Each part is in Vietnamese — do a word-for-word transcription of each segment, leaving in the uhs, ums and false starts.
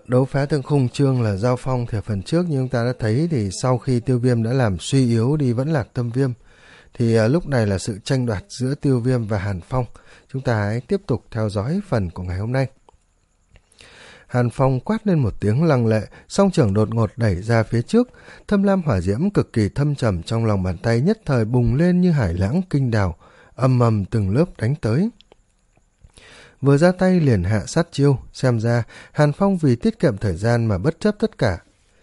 đấu phá thương khung chương là giao phong thì phần trước như chúng ta đã thấy thì sau khi Tiêu Viêm đã làm suy yếu đi Vẫn Lạc Tâm Viêm thì à, lúc này là sự tranh đoạt giữa Tiêu Viêm và Hàn Phong. Chúng ta hãy tiếp tục theo dõi phần của ngày hôm nay. Hàn Phong quát lên một tiếng lăng lệ, song trưởng đột ngột đẩy ra phía trước, thâm lam hỏa diễm cực kỳ thâm trầm trong lòng bàn tay nhất thời bùng lên như hải lãng kinh đào, ầm ầm từng lớp đánh tới. Vừa ra tay liền hạ sát chiêu, xem ra Hàn Phong vì tiết kiệm thời gian mà bất chấp tất cả.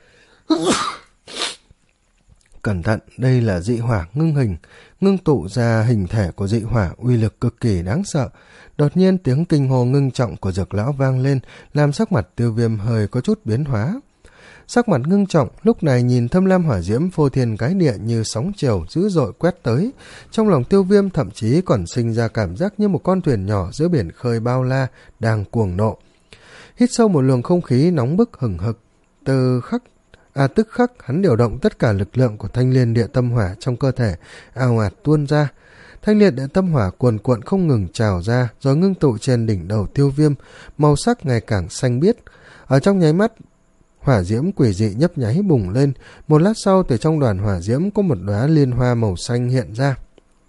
Cẩn thận, đây là dị hỏa ngưng hình, ngưng tụ ra hình thể của dị hỏa uy lực cực kỳ đáng sợ. Đột nhiên tiếng kinh hô ngưng trọng của Dược lão vang lên, làm sắc mặt Tiêu Viêm hơi có chút biến hóa. Sắc mặt ngưng trọng, lúc này nhìn thâm lam hỏa diễm phô thiên cái địa như sóng chiều dữ dội quét tới. Trong lòng Tiêu Viêm thậm chí còn sinh ra cảm giác như một con thuyền nhỏ giữa biển khơi bao la đang cuồng nộ. Hít sâu một luồng không khí nóng bức hừng hực, từ khắc à tức khắc hắn điều động tất cả lực lượng của thanh liên địa tâm hỏa trong cơ thể ào ạt tuôn ra. Thanh liệt địa tâm hỏa cuồn cuộn không ngừng trào ra rồi ngưng tụ trên đỉnh đầu Tiêu Viêm, màu sắc ngày càng xanh biếc. Ở trong nháy mắt, hỏa diễm quỷ dị nhấp nháy bùng lên, một lát sau từ trong đoàn hỏa diễm có một đóa liên hoa màu xanh hiện ra.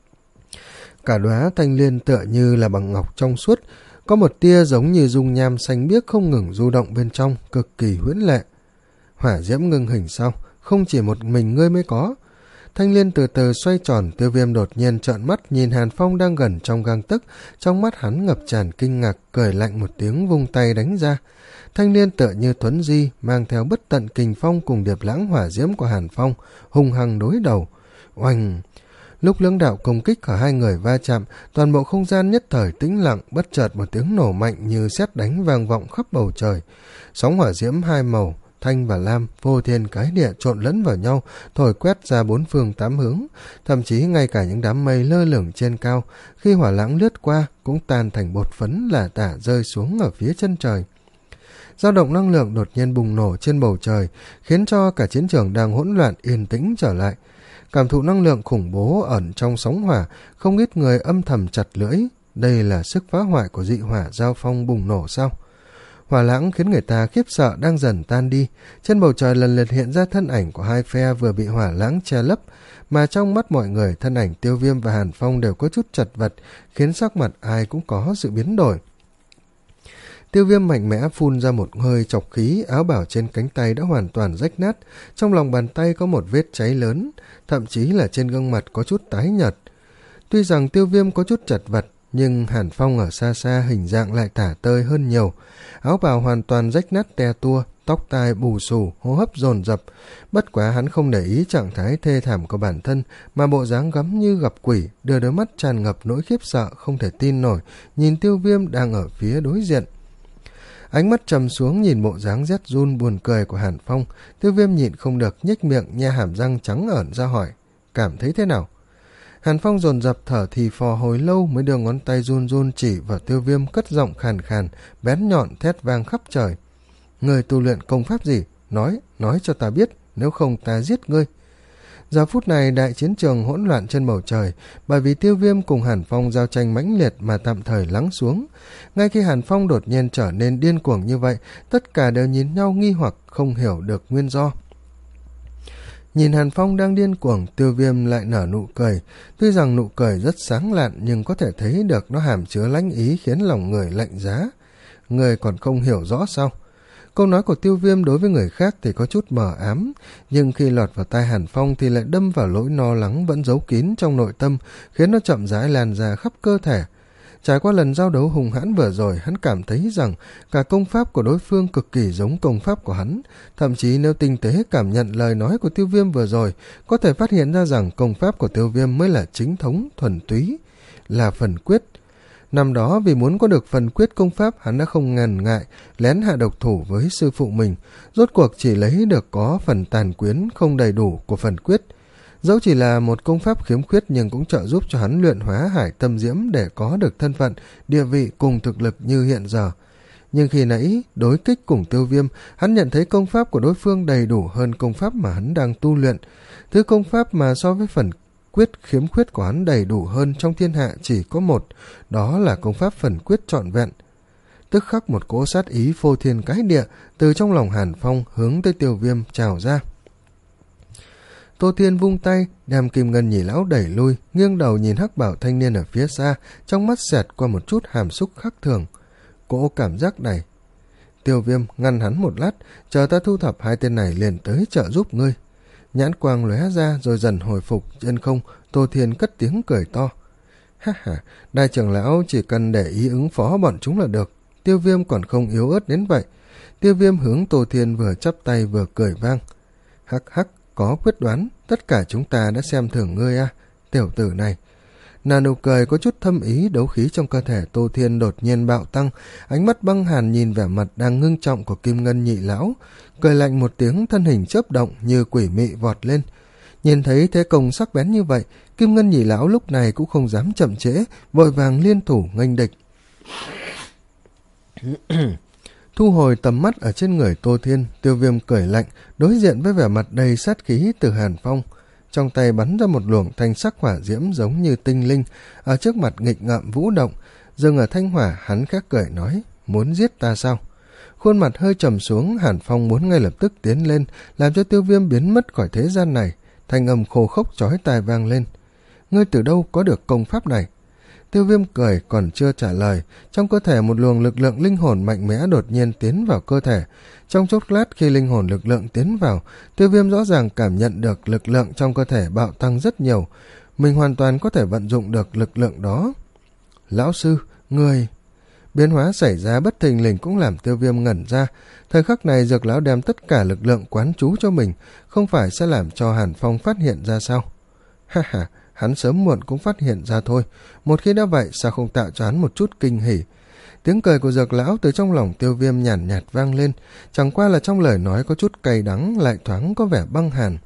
Cả đóa thanh liên tựa như là bằng ngọc trong suốt, có một tia giống như dung nham xanh biếc không ngừng du động bên trong, cực kỳ huyễn lệ. Hỏa diễm ngưng hình sau, không chỉ một mình ngươi mới có. Thanh liên từ từ xoay tròn, Tiêu Viêm đột nhiên trợn mắt nhìn Hàn Phong đang gần trong gang tấc, trong mắt hắn ngập tràn kinh ngạc, cười lạnh một tiếng vung tay đánh ra. Thanh liên tựa như thuấn di, mang theo bất tận kình phong cùng điệp lãng hỏa diễm của Hàn Phong, hung hăng đối đầu. Oanh! Lúc lưỡng đạo công kích của hai người va chạm, toàn bộ không gian nhất thời tĩnh lặng, bất chợt một tiếng nổ mạnh như sét đánh vang vọng khắp bầu trời. Sóng hỏa diễm hai màu, thanh và lam, vô thiên cái địa trộn lẫn vào nhau, thổi quét ra bốn phương tám hướng, thậm chí ngay cả những đám mây lơ lửng trên cao, khi hỏa lãng lướt qua cũng tan thành bột phấn lả tả rơi xuống ở phía chân trời. Dao động năng lượng đột nhiên bùng nổ trên bầu trời, khiến cho cả chiến trường đang hỗn loạn yên tĩnh trở lại. Cảm thụ năng lượng khủng bố ẩn trong sóng hỏa, không ít người âm thầm chặt lưỡi. Đây là sức phá hoại của dị hỏa giao phong bùng nổ sao? Hỏa lãng khiến người ta khiếp sợ đang dần tan đi. Trên bầu trời lần lượt hiện ra thân ảnh của hai phe vừa bị hỏa lãng che lấp, mà trong mắt mọi người thân ảnh Tiêu Viêm và Hàn Phong đều có chút chật vật, khiến sắc mặt ai cũng có sự biến đổi. Tiêu Viêm mạnh mẽ phun ra một hơi chọc khí, áo bào trên cánh tay đã hoàn toàn rách nát, trong lòng bàn tay có một vết cháy lớn, thậm chí là trên gương mặt có chút tái nhợt. Tuy rằng Tiêu Viêm có chút chật vật, nhưng Hàn Phong ở xa xa hình dạng lại thả tơi hơn nhiều. Áo bào hoàn toàn rách nát te tua, tóc tai bù xù, hô hấp dồn dập. Bất quá hắn không để ý trạng thái thê thảm của bản thân, mà bộ dáng gấm như gặp quỷ, đưa đôi mắt tràn ngập nỗi khiếp sợ không thể tin nổi, nhìn Tiêu Viêm đang ở phía đối diện. Ánh mắt trầm xuống nhìn bộ dáng rét run buồn cười của Hàn Phong, Tiêu Viêm nhịn không được nhếch miệng nhe hàm răng trắng ẩn ra hỏi, cảm thấy thế nào? Hàn Phong dồn dập thở thì phò hồi lâu mới đưa ngón tay run run chỉ vào Tiêu Viêm, cất giọng khàn khàn, bén nhọn thét vang khắp trời. Người tu luyện công pháp gì? Nói, nói cho ta biết, nếu không ta giết ngươi. Giờ phút này đại chiến trường hỗn loạn trên bầu trời, bởi vì Tiêu Viêm cùng Hàn Phong giao tranh mãnh liệt mà tạm thời lắng xuống. Ngay khi Hàn Phong đột nhiên trở nên điên cuồng như vậy, tất cả đều nhìn nhau nghi hoặc không hiểu được nguyên do. Nhìn Hàn Phong đang điên cuồng, Tiêu Viêm lại nở nụ cười. Tuy rằng nụ cười rất sáng lạn, nhưng có thể thấy được nó hàm chứa lãnh ý khiến lòng người lạnh giá. Người còn không hiểu rõ sao? Câu nói của Tiêu Viêm đối với người khác thì có chút mờ ám, nhưng khi lọt vào tai Hàn Phong thì lại đâm vào nỗi lo lắng vẫn giấu kín trong nội tâm, khiến nó chậm rãi lan ra khắp cơ thể. Trải qua lần giao đấu hùng hãn vừa rồi, hắn cảm thấy rằng cả công pháp của đối phương cực kỳ giống công pháp của hắn. Thậm chí nếu tinh tế cảm nhận lời nói của Tiêu Viêm vừa rồi, có thể phát hiện ra rằng công pháp của Tiêu Viêm mới là chính thống, thuần túy, là phần quyết. Năm đó vì muốn có được phần quyết công pháp, hắn đã không ngần ngại lén hạ độc thủ với sư phụ mình, rốt cuộc chỉ lấy được có phần tàn quyến không đầy đủ của phần quyết. Dẫu chỉ là một công pháp khiếm khuyết nhưng cũng trợ giúp cho hắn luyện hóa hải tâm diễm để có được thân phận, địa vị cùng thực lực như hiện giờ. Nhưng khi nãy đối kích cùng Tiêu Viêm, hắn nhận thấy công pháp của đối phương đầy đủ hơn công pháp mà hắn đang tu luyện. Thứ công pháp mà so với phần quyết khiếm khuyết của hắn đầy đủ hơn trong thiên hạ chỉ có một, đó là công pháp phần quyết trọn vẹn. tức khắc một cỗ sát ý phô thiên cái địa từ trong lòng Hàn Phong hướng tới Tiêu Viêm trào ra. Tô Thiên vung tay đem Kim Ngân Nhị Lão đẩy lui, nghiêng đầu nhìn hắc bảo thanh niên ở phía xa, trong mắt xẹt qua một chút hàm xúc khác thường. Cỗ cảm giác này. Tiêu Viêm ngăn hắn một lát, chờ ta thu thập hai tên này liền tới trợ giúp ngươi. Nhãn quang lóe ra rồi dần hồi phục. Trên không, Tô Thiên cất tiếng cười to. Ha ha, đại trưởng lão chỉ cần để ý ứng phó bọn chúng là được. Tiêu Viêm còn không yếu ớt đến vậy. Tiêu Viêm hướng Tô Thiên vừa chắp tay vừa cười vang. Hắc hắc, có quyết đoán, tất cả chúng ta đã xem thường ngươi à, tiểu tử này. Nàng nụ cười có chút thâm ý, đấu khí trong cơ thể Tô Thiên đột nhiên bạo tăng, ánh mắt băng hàn nhìn vẻ mặt đang ngưng trọng của Kim Ngân Nhị Lão, cười lạnh một tiếng, thân hình chớp động như quỷ mị vọt lên. Nhìn thấy thế công sắc bén như vậy, Kim Ngân Nhị Lão lúc này cũng không dám chậm trễ, vội vàng liên thủ nghênh địch. Thu hồi tầm mắt ở trên người Tô Thiên, Tiêu Viêm cười lạnh, đối diện với vẻ mặt đầy sát khí từ Hàn Phong. Trong tay bắn ra một luồng thanh sắc hỏa diễm giống như tinh linh, ở trước mặt nghịch ngợm vũ động, dừng ở thanh hỏa, hắn khẽ cười nói, muốn giết ta sao? Khuôn mặt hơi trầm xuống, Hàn Phong muốn ngay lập tức tiến lên, làm cho Tiêu Viêm biến mất khỏi thế gian này. Thanh âm khô khốc chói tai vang lên. Ngươi từ đâu có được công pháp này? Tiêu Viêm cười còn chưa trả lời, trong cơ thể một luồng lực lượng linh hồn mạnh mẽ đột nhiên tiến vào cơ thể. Trong chốc lát khi linh hồn lực lượng tiến vào, Tiêu Viêm rõ ràng cảm nhận được lực lượng trong cơ thể bạo tăng rất nhiều. Mình hoàn toàn có thể vận dụng được lực lượng đó. Lão sư, người... Biến hóa xảy ra bất thình lình cũng làm Tiêu Viêm ngẩn ra. Thời khắc này Dược Lão đem tất cả lực lượng quán trú cho mình, không phải sẽ làm cho Hàn Phong phát hiện ra sao? Ha ha, hắn sớm muộn cũng phát hiện ra thôi. Một khi đã vậy, sao không tạo cho hắn một chút kinh hỉ? Tiếng cười của Dược Lão từ trong lòng Tiêu Viêm nhàn nhạt, nhạt vang lên, chẳng qua là trong lời nói có chút cay đắng, lại thoáng có vẻ băng hàn.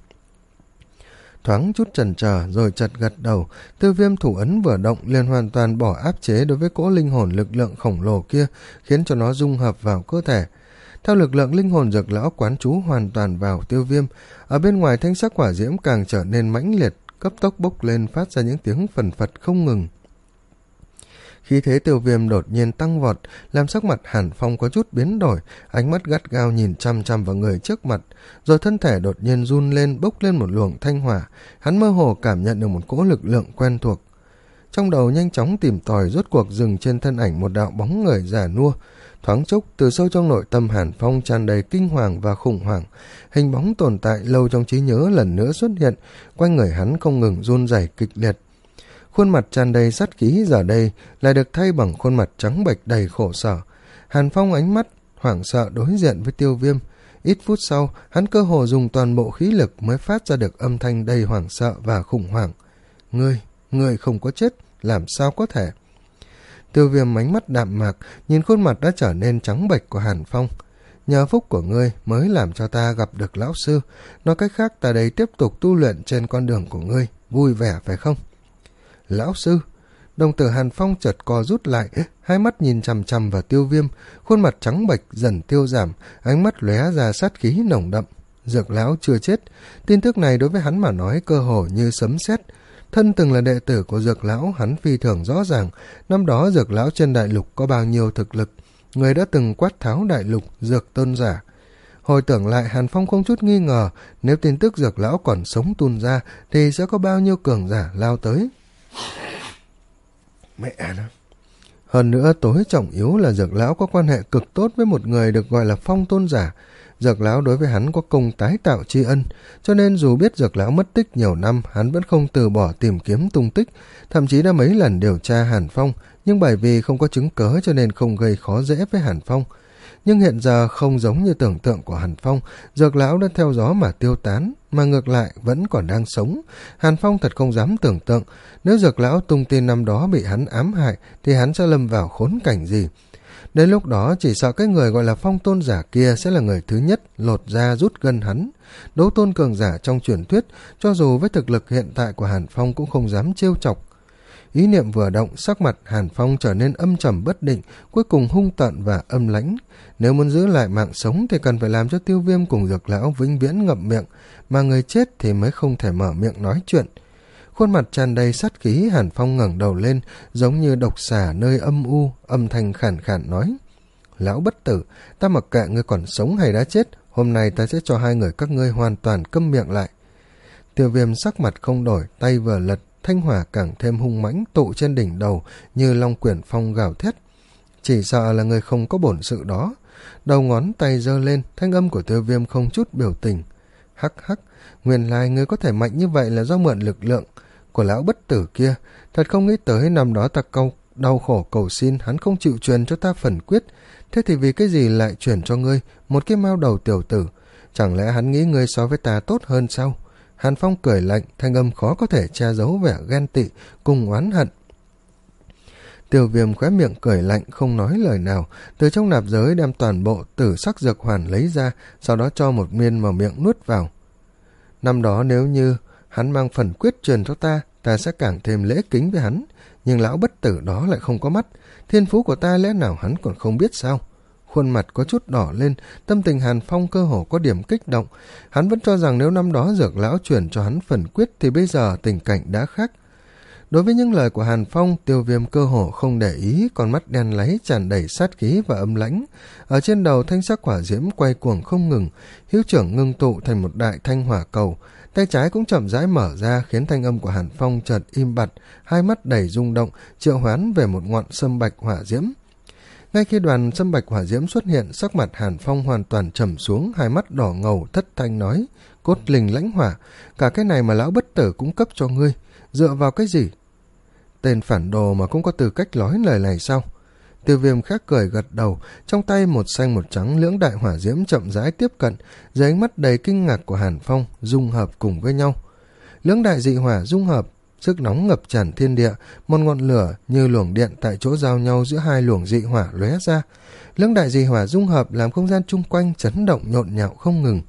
Thoáng chút chần chờ rồi chật gật đầu, Tiêu Viêm thủ ấn vừa động liền hoàn toàn bỏ áp chế đối với cỗ linh hồn lực lượng khổng lồ kia, khiến cho nó dung hợp vào cơ thể. Theo lực lượng linh hồn Dược Lão quán trú hoàn toàn vào Tiêu Viêm, ở bên ngoài thanh sắc hỏa diễm càng trở nên mãnh liệt, cấp tốc bốc lên phát ra những tiếng phần phật không ngừng. Khí thế Tiêu Viêm đột nhiên tăng vọt, làm sắc mặt Hàn Phong có chút biến đổi, ánh mắt gắt gao nhìn chăm chăm vào người trước mặt, rồi thân thể đột nhiên run lên, bốc lên một luồng thanh hỏa, hắn mơ hồ cảm nhận được một cỗ lực lượng quen thuộc. Trong đầu nhanh chóng tìm tòi, rốt cuộc dừng trên thân ảnh một đạo bóng người già nua. Thoáng chốc, từ sâu trong nội tâm Hàn Phong tràn đầy kinh hoàng và khủng hoảng, hình bóng tồn tại lâu trong trí nhớ lần nữa xuất hiện, quanh người hắn không ngừng run rẩy kịch liệt. Khuôn mặt tràn đầy sát khí giờ đây lại được thay bằng khuôn mặt trắng bệch đầy khổ sở. Hàn Phong ánh mắt hoảng sợ đối diện với Tiêu Viêm. Ít phút sau, hắn cơ hồ dùng toàn bộ khí lực mới phát ra được âm thanh đầy hoảng sợ và khủng hoảng. Ngươi, ngươi không có chết, làm sao có thể? Tiêu Viêm ánh mắt đạm mạc, nhìn khuôn mặt đã trở nên trắng bệch của Hàn Phong. Nhờ phúc của ngươi mới làm cho ta gặp được lão sư. Nói cách khác, ta đây tiếp tục tu luyện trên con đường của ngươi, vui vẻ phải không? Lão sư, đồng tử Hàn Phong chợt co rút lại, hai mắt nhìn chằm chằm vào Tiêu Viêm, khuôn mặt trắng bệch dần tiêu giảm, ánh mắt lóe ra sát khí nồng đậm. Dược Lão chưa chết, tin tức này đối với hắn mà nói cơ hồ như sấm sét. Thân từng là đệ tử của Dược Lão, hắn phi thường rõ ràng, năm đó Dược Lão trên đại lục có bao nhiêu thực lực, người đã từng quát tháo đại lục Dược Tôn giả. Hồi tưởng lại, Hàn Phong không chút nghi ngờ, nếu tin tức Dược Lão còn sống tuôn ra thì sẽ có bao nhiêu cường giả lao tới. Mẹ nó. Hơn nữa, tối trọng yếu là Dược Lão có quan hệ cực tốt với một người được gọi là Phong Tôn giả. Dược Lão đối với hắn có công tái tạo tri ân, cho nên dù biết Dược Lão mất tích nhiều năm, hắn vẫn không từ bỏ tìm kiếm tung tích, thậm chí đã mấy lần điều tra Hàn Phong, nhưng bởi vì không có chứng cớ cho nên không gây khó dễ với Hàn Phong. Nhưng hiện giờ không giống như tưởng tượng của Hàn Phong, Dược Lão đã theo gió mà tiêu tán, mà ngược lại vẫn còn đang sống. Hàn Phong thật không dám tưởng tượng, nếu Dược Lão tung tin năm đó bị hắn ám hại thì hắn sẽ lâm vào khốn cảnh gì. Đến lúc đó chỉ sợ cái người gọi là Phong Tôn giả kia sẽ là người thứ nhất lột da rút gân hắn. Đấu tôn cường giả trong truyền thuyết, cho dù với thực lực hiện tại của Hàn Phong cũng không dám trêu chọc. Ý niệm vừa động, sắc mặt Hàn Phong trở nên âm trầm bất định, cuối cùng hung tợn và âm lãnh. Nếu muốn giữ lại mạng sống thì cần phải làm cho Tiêu Viêm cùng Dược Lão vĩnh viễn ngậm miệng, mà người chết thì mới không thể mở miệng nói chuyện. Khuôn mặt tràn đầy sát khí, Hàn Phong ngẩng đầu lên, giống như độc xà nơi âm u, âm thanh khàn khàn nói: Lão bất tử, ta mặc kệ ngươi còn sống hay đã chết, hôm nay ta sẽ cho hai người các ngươi hoàn toàn câm miệng lại. Tiêu Viêm sắc mặt không đổi, tay vừa lật, thanh hỏa càng thêm hung mãnh tụ trên đỉnh đầu như long quyển phong gào thét. Chỉ sợ là người không có bổn sự đó. Đầu ngón tay giơ lên, thanh âm của Tiêu Viêm không chút biểu tình. Hắc hắc, nguyên lai ngươi có thể mạnh như vậy là do mượn lực lượng của lão bất tử kia. Thật không nghĩ tới năm đó ta câu đau khổ cầu xin hắn không chịu truyền cho ta phần quyết. Thế thì vì cái gì lại truyền cho ngươi một cái mao đầu tiểu tử? Chẳng lẽ hắn nghĩ ngươi so với ta tốt hơn sao? Hàn Phong cười lạnh, thanh âm khó có thể che giấu vẻ ghen tị cùng oán hận. Tiêu Viêm khóe miệng cười lạnh không nói lời nào, từ trong nạp giới đem toàn bộ tử sắc dược hoàn lấy ra, sau đó cho một miên vào miệng nuốt vào. Năm đó nếu như hắn mang phần quyết truyền cho ta, ta sẽ càng thêm lễ kính với hắn, nhưng lão bất tử đó lại không có mắt, thiên phú của ta lẽ nào hắn còn không biết sao? Khuôn mặt có chút đỏ lên, tâm tình Hàn Phong cơ hồ có điểm kích động. Hắn vẫn cho rằng nếu năm đó dược lão chuyển cho hắn phần quyết thì bây giờ tình cảnh đã khác. Đối với những lời của Hàn Phong, Tiêu Viêm cơ hồ không để ý, con mắt đen láy tràn đầy sát khí và âm lãnh. Ở trên đầu thanh sắc hỏa diễm quay cuồng không ngừng, hữu trưởng ngưng tụ thành một đại thanh hỏa cầu. Tay trái cũng chậm rãi mở ra khiến thanh âm của Hàn Phong chợt im bặt, hai mắt đầy rung động, triệu hoán về một ngọn sâm bạch hỏa diễm. Ngay khi đoàn sâm bạch hỏa diễm xuất hiện, sắc mặt Hàn Phong hoàn toàn trầm xuống, hai mắt đỏ ngầu thất thanh nói: Cốt linh lãnh hỏa, cả cái này mà lão bất tử cũng cấp cho ngươi, dựa vào cái gì? Tên phản đồ mà cũng có tư cách nói lời này sao? Tiêu Viêm khác cười gật đầu, trong tay một xanh một trắng lưỡng đại hỏa diễm chậm rãi tiếp cận, dưới ánh mắt đầy kinh ngạc của Hàn Phong dung hợp cùng với nhau. Lưỡng đại dị hỏa dung hợp, sức nóng ngập tràn thiên địa, một ngọn lửa như luồng điện tại chỗ giao nhau giữa hai luồng dị hỏa lóe ra. Lưỡng đại dị hỏa dung hợp làm không gian chung quanh chấn động nhộn nhạo không ngừng.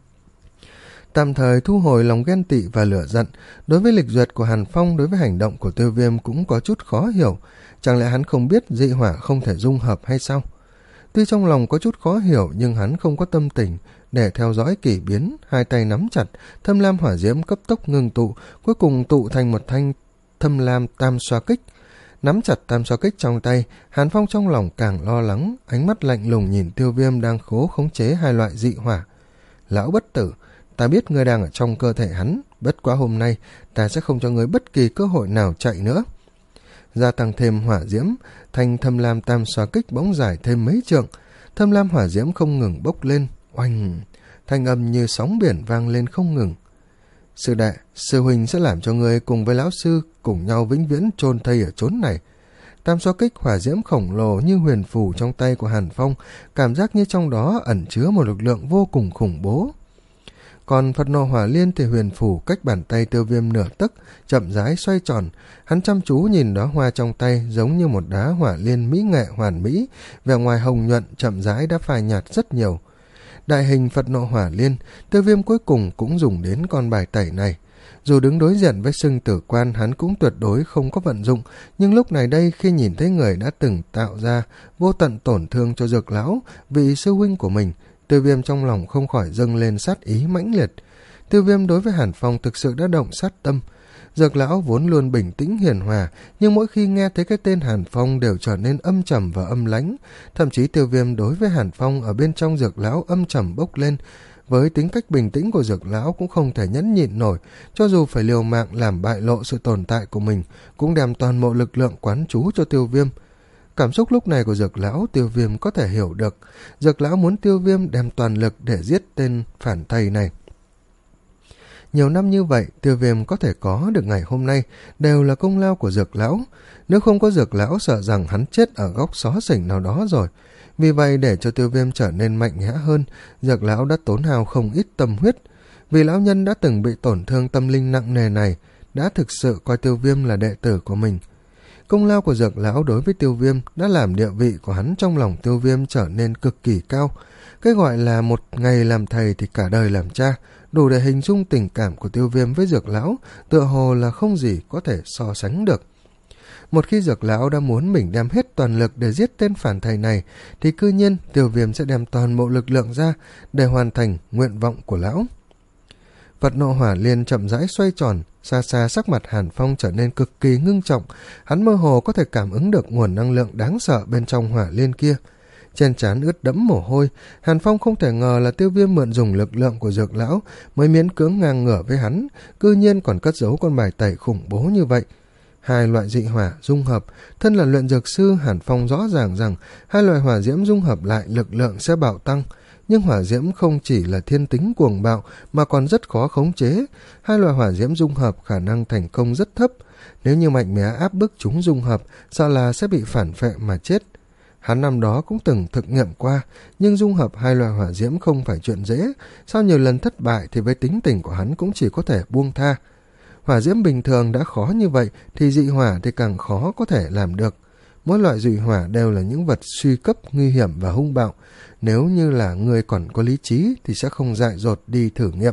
Tạm thời thu hồi lòng ghen tị và lửa giận, đối với lịch duyệt của Hàn Phong, đối với hành động của Tiêu Viêm cũng có chút khó hiểu. Chẳng lẽ hắn không biết dị hỏa không thể dung hợp hay sao? Tuy trong lòng có chút khó hiểu nhưng hắn không có tâm tình để theo dõi kỳ biến, hai tay nắm chặt, thâm lam hỏa diễm cấp tốc ngưng tụ, cuối cùng tụ thành một thanh thâm lam tam xoa kích. Nắm chặt tam xoa kích trong tay, Hàn Phong trong lòng càng lo lắng, ánh mắt lạnh lùng nhìn Tiêu Viêm đang cố khống chế hai loại dị hỏa. Lão bất tử, ta biết ngươi đang ở trong cơ thể hắn, bất quá hôm nay ta sẽ không cho ngươi bất kỳ cơ hội nào chạy nữa. Gia tăng thêm hỏa diễm, thanh thâm lam tam xoa kích bỗng dài thêm mấy trượng, thâm lam hỏa diễm không ngừng bốc lên, oanh, thanh âm như sóng biển vang lên không ngừng. Sư đệ, sư huynh sẽ làm cho ngươi cùng với lão sư cùng nhau vĩnh viễn chôn thây ở chốn này. Tam xoa kích hỏa diễm khổng lồ như huyền phù trong tay của Hàn Phong, cảm giác như trong đó ẩn chứa một lực lượng vô cùng khủng bố. Còn Phật nộ hỏa liên thì huyền phủ cách bàn tay Tiêu Viêm nửa tấc, chậm rãi xoay tròn. Hắn chăm chú nhìn đóa hoa trong tay giống như một đá hỏa liên mỹ nghệ hoàn mỹ, vẻ ngoài hồng nhuận chậm rãi đã phai nhạt rất nhiều. Đại hình Phật nộ hỏa liên, Tiêu Viêm cuối cùng cũng dùng đến con bài tẩy này. Dù đứng đối diện với Sưng Tử Quan, hắn cũng tuyệt đối không có vận dụng, nhưng lúc này đây khi nhìn thấy người đã từng tạo ra vô tận tổn thương cho Dược lão, vị sư huynh của mình, Tiêu Viêm trong lòng không khỏi dâng lên sát ý mãnh liệt. Tiêu Viêm đối với Hàn Phong thực sự đã động sát tâm. Dược lão vốn luôn bình tĩnh hiền hòa, nhưng mỗi khi nghe thấy cái tên Hàn Phong đều trở nên âm trầm và âm lãnh. Thậm chí Tiêu Viêm đối với Hàn Phong ở bên trong Dược lão âm trầm bốc lên. Với tính cách bình tĩnh của Dược lão cũng không thể nhẫn nhịn nổi, cho dù phải liều mạng làm bại lộ sự tồn tại của mình, cũng đem toàn bộ lực lượng quán trú cho Tiêu Viêm. Cảm xúc lúc này của Dược lão Tiêu Viêm có thể hiểu được. Dược lão muốn Tiêu Viêm đem toàn lực để giết tên phản thầy này. Nhiều năm như vậy, Tiêu Viêm có thể có được ngày hôm nay đều là công lao của Dược lão. Nếu không có Dược lão sợ rằng hắn chết ở góc xó xỉnh nào đó rồi. Vì vậy để cho Tiêu Viêm trở nên mạnh mẽ hơn, Dược lão đã tốn hao không ít tâm huyết. Vì lão nhân đã từng bị tổn thương tâm linh nặng nề này, đã thực sự coi Tiêu Viêm là đệ tử của mình. Công lao của Dược lão đối với Tiêu Viêm đã làm địa vị của hắn trong lòng Tiêu Viêm trở nên cực kỳ cao. Cái gọi là một ngày làm thầy thì cả đời làm cha, đủ để hình dung tình cảm của Tiêu Viêm với Dược lão, tựa hồ là không gì có thể so sánh được. Một khi Dược lão đã muốn mình đem hết toàn lực để giết tên phản thầy này, thì cư nhiên Tiêu Viêm sẽ đem toàn bộ lực lượng ra để hoàn thành nguyện vọng của lão. Phật nộ hỏa liên chậm rãi xoay tròn, xa xa sắc mặt Hàn Phong trở nên cực kỳ ngưng trọng, hắn mơ hồ có thể cảm ứng được nguồn năng lượng đáng sợ bên trong hỏa liên kia. trên trán ướt đẫm mồ hôi. Hàn Phong không thể ngờ là Tiêu Viêm mượn dùng lực lượng của Dược lão mới miễn cưỡng ngang ngửa với hắn, cư nhiên còn cất giấu con bài tẩy khủng bố như vậy. Hai loại dị hỏa dung hợp, thân là luyện dược sư, Hàn Phong rõ ràng rằng hai loại hỏa diễm dung hợp lại lực lượng sẽ bạo tăng. Nhưng hỏa diễm không chỉ là thiên tính cuồng bạo mà còn rất khó khống chế. Hai loại hỏa diễm dung hợp khả năng thành công rất thấp. Nếu như mạnh mẽ áp bức chúng dung hợp, sợ là sẽ bị phản phệ mà chết. Hắn năm đó cũng từng thực nghiệm qua, nhưng dung hợp hai loại hỏa diễm không phải chuyện dễ. Sau nhiều lần thất bại thì với tính tình của hắn cũng chỉ có thể buông tha. Hỏa diễm bình thường đã khó như vậy thì dị hỏa thì càng khó có thể làm được. Mỗi loại dị hỏa đều là những vật suy cấp, nguy hiểm và hung bạo. Nếu như là người còn có lý trí thì sẽ không dại dột đi thử nghiệm.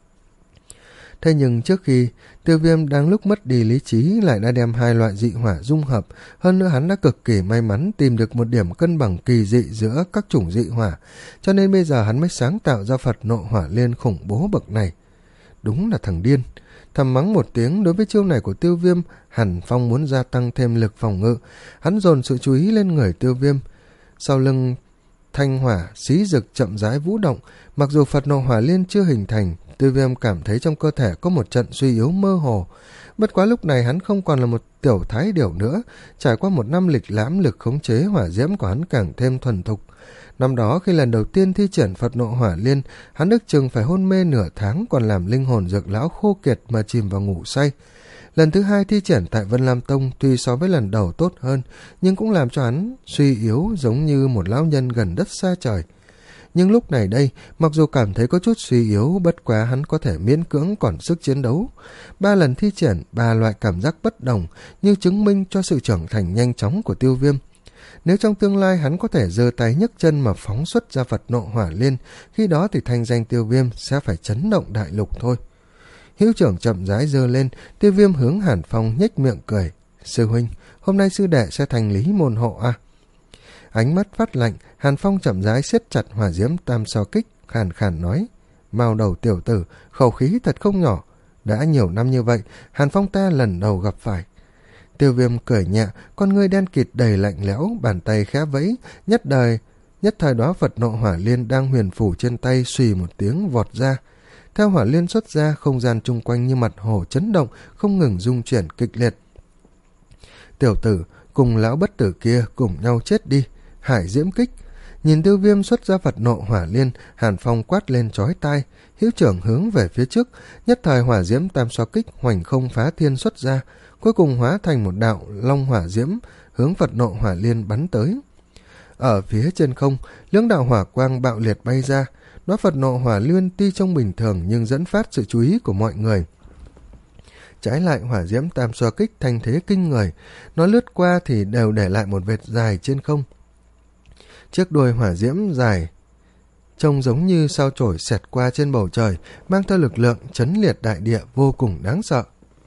Thế nhưng trước khi Tiêu Viêm đang lúc mất đi lý trí lại đã đem hai loại dị hỏa dung hợp, hơn nữa hắn đã cực kỳ may mắn tìm được một điểm cân bằng kỳ dị giữa các chủng dị hỏa, cho nên bây giờ hắn mới sáng tạo ra Phật Nộ Hỏa Liên khủng bố bậc này. Đúng là thằng điên. Thầm mắng một tiếng đối với chiêu này của Tiêu Viêm, Hàn Phong muốn gia tăng thêm lực phòng ngự. Hắn dồn sự chú ý lên người Tiêu Viêm. Sau lưng thanh hỏa xí rực chậm rãi vũ động, mặc dù Phật Nộ Hỏa Liên chưa hình thành, Tiêu Viêm cảm thấy trong cơ thể có một trận suy yếu mơ hồ. Bất quá lúc này hắn không còn là một tiểu thái điểu nữa, trải qua một năm lịch lãm, lực khống chế hỏa diễm của hắn càng thêm thuần thục. Năm đó khi lần đầu tiên thi triển Phật Nộ Hỏa Liên, hắn ước chừng phải hôn mê nửa tháng, còn làm linh hồn Dược lão khô kiệt mà chìm vào ngủ say. Lần thứ hai thi triển tại Vân Lam Tông tuy so với lần đầu tốt hơn, nhưng cũng làm cho hắn suy yếu giống như một lão nhân gần đất xa trời. Nhưng lúc này đây, mặc dù cảm thấy có chút suy yếu, bất quá hắn có thể miễn cưỡng còn sức chiến đấu. Ba lần thi triển, ba loại cảm giác bất đồng, như chứng minh cho sự trưởng thành nhanh chóng của Tiêu Viêm. Nếu trong tương lai hắn có thể giơ tay nhấc chân mà phóng xuất ra Phật Nộ Hỏa Liên, khi đó thì thanh danh Tiêu Viêm sẽ phải chấn động đại lục thôi. Hữu trưởng chậm rãi giơ lên, Tiêu Viêm hướng Hàn Phong nhếch miệng cười. Sư huynh, hôm nay sư đệ sẽ thành lý môn hộ à? Ánh mắt phát lạnh, Hàn Phong chậm rãi siết chặt hỏa diễm tam so kích, khàn khàn nói. Mao đầu tiểu tử, khẩu khí thật không nhỏ. Đã nhiều năm như vậy, Hàn Phong ta lần đầu gặp phải. Tiêu Viêm cười nhẹ, con ngươi đen kịt đầy lạnh lẽo, bàn tay khẽ vẫy, nhất đời, nhất thời đó Phật Nộ Hỏa Liên đang huyền phủ trên tay xùy một tiếng vọt ra. Theo hỏa liên xuất ra, không gian chung quanh như mặt hồ chấn động, không ngừng rung chuyển kịch liệt. Tiểu tử, cùng lão bất tử kia cùng nhau chết đi. Hải diễm kích. Nhìn Tiêu Viêm xuất ra Phật Nộ Hỏa Liên, Hàn Phong quát lên chói tai, hữu trưởng hướng về phía trước, nhất thời hỏa diễm tam so kích hoành không phá thiên xuất ra, cuối cùng hóa thành một đạo long hỏa diễm hướng Phật Nộ Hỏa Liên bắn tới. Ở phía trên không, lưỡng đạo hỏa quang bạo liệt bay ra. Nó Phật Nộ Hỏa Liên tuy trông bình thường nhưng dẫn phát sự chú ý của mọi người. Trái lại hỏa diễm tam xoa kích thanh thế kinh người, nó lướt qua thì đều để lại một vệt dài trên không. Chiếc đuôi hỏa diễm dài trông giống như sao chổi xẹt qua trên bầu trời, mang theo lực lượng chấn liệt đại địa vô cùng đáng sợ.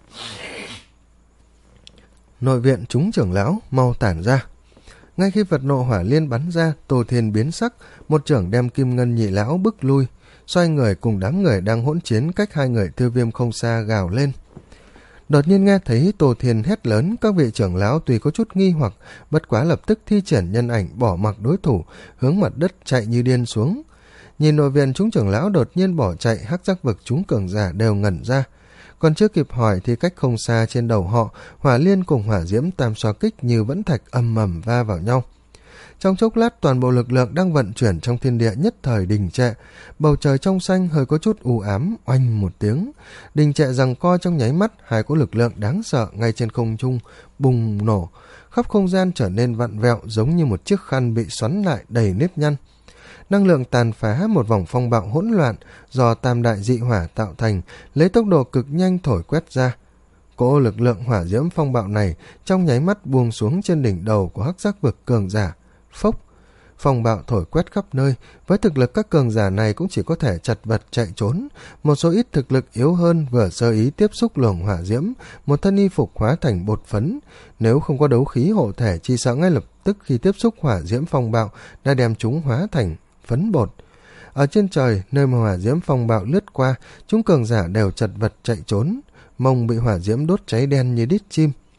Nội viện chúng trưởng lão mau tản ra. Ngay khi Phật Nộ Hỏa Liên bắn ra, Tô Thiên biến sắc, một trưởng đem Kim Ngân nhị lão bức lui, xoay người cùng đám người đang hỗn chiến cách hai người Tiêu Viêm không xa gào lên. Đột nhiên nghe thấy Tô Thiên hét lớn, các vị trưởng lão tuy có chút nghi hoặc, bất quá lập tức thi triển nhân ảnh bỏ mặc đối thủ, hướng mặt đất chạy như điên xuống. Nhìn nội viện chúng trưởng lão đột nhiên bỏ chạy, hắc giác vực chúng cường giả đều ngẩn ra. Còn chưa kịp hỏi thì cách không xa trên đầu họ, hỏa liên cùng hỏa diễm tam xoa kích như vẫn thạch âm mầm va vào nhau. Trong chốc lát toàn bộ lực lượng đang vận chuyển trong thiên địa nhất thời đình trệ, bầu trời trong xanh hơi có chút u ám, oanh một tiếng, đình trệ giằng co trong nháy mắt, hai cỗ lực lượng đáng sợ ngay trên không trung bùng nổ, khắp không gian trở nên vặn vẹo giống như một chiếc khăn bị xoắn lại đầy nếp nhăn. Năng lượng tàn phá một vòng phong bạo hỗn loạn do tam đại dị hỏa tạo thành, lấy tốc độ cực nhanh thổi quét ra. Cỗ lực lượng hỏa diễm phong bạo này trong nháy mắt buông xuống trên đỉnh đầu của hắc giác vực cường giả. Phốc, phong bạo thổi quét khắp nơi, với thực lực các cường giả này cũng chỉ có thể chật vật chạy trốn. Một số ít thực lực yếu hơn vừa sơ ý tiếp xúc luồng hỏa diễm, một thân y phục hóa thành bột phấn, nếu không có đấu khí hộ thể chỉ sợ ngay lập tức khi tiếp xúc hỏa diễm phong bạo đã đem chúng hóa thành phấn bột. Ở trên trời, nơi mà hỏa diễm phong bạo lướt qua, chúng cường giả đều chật vật chạy trốn, mông bị hỏa diễm đốt cháy đen như đít chim.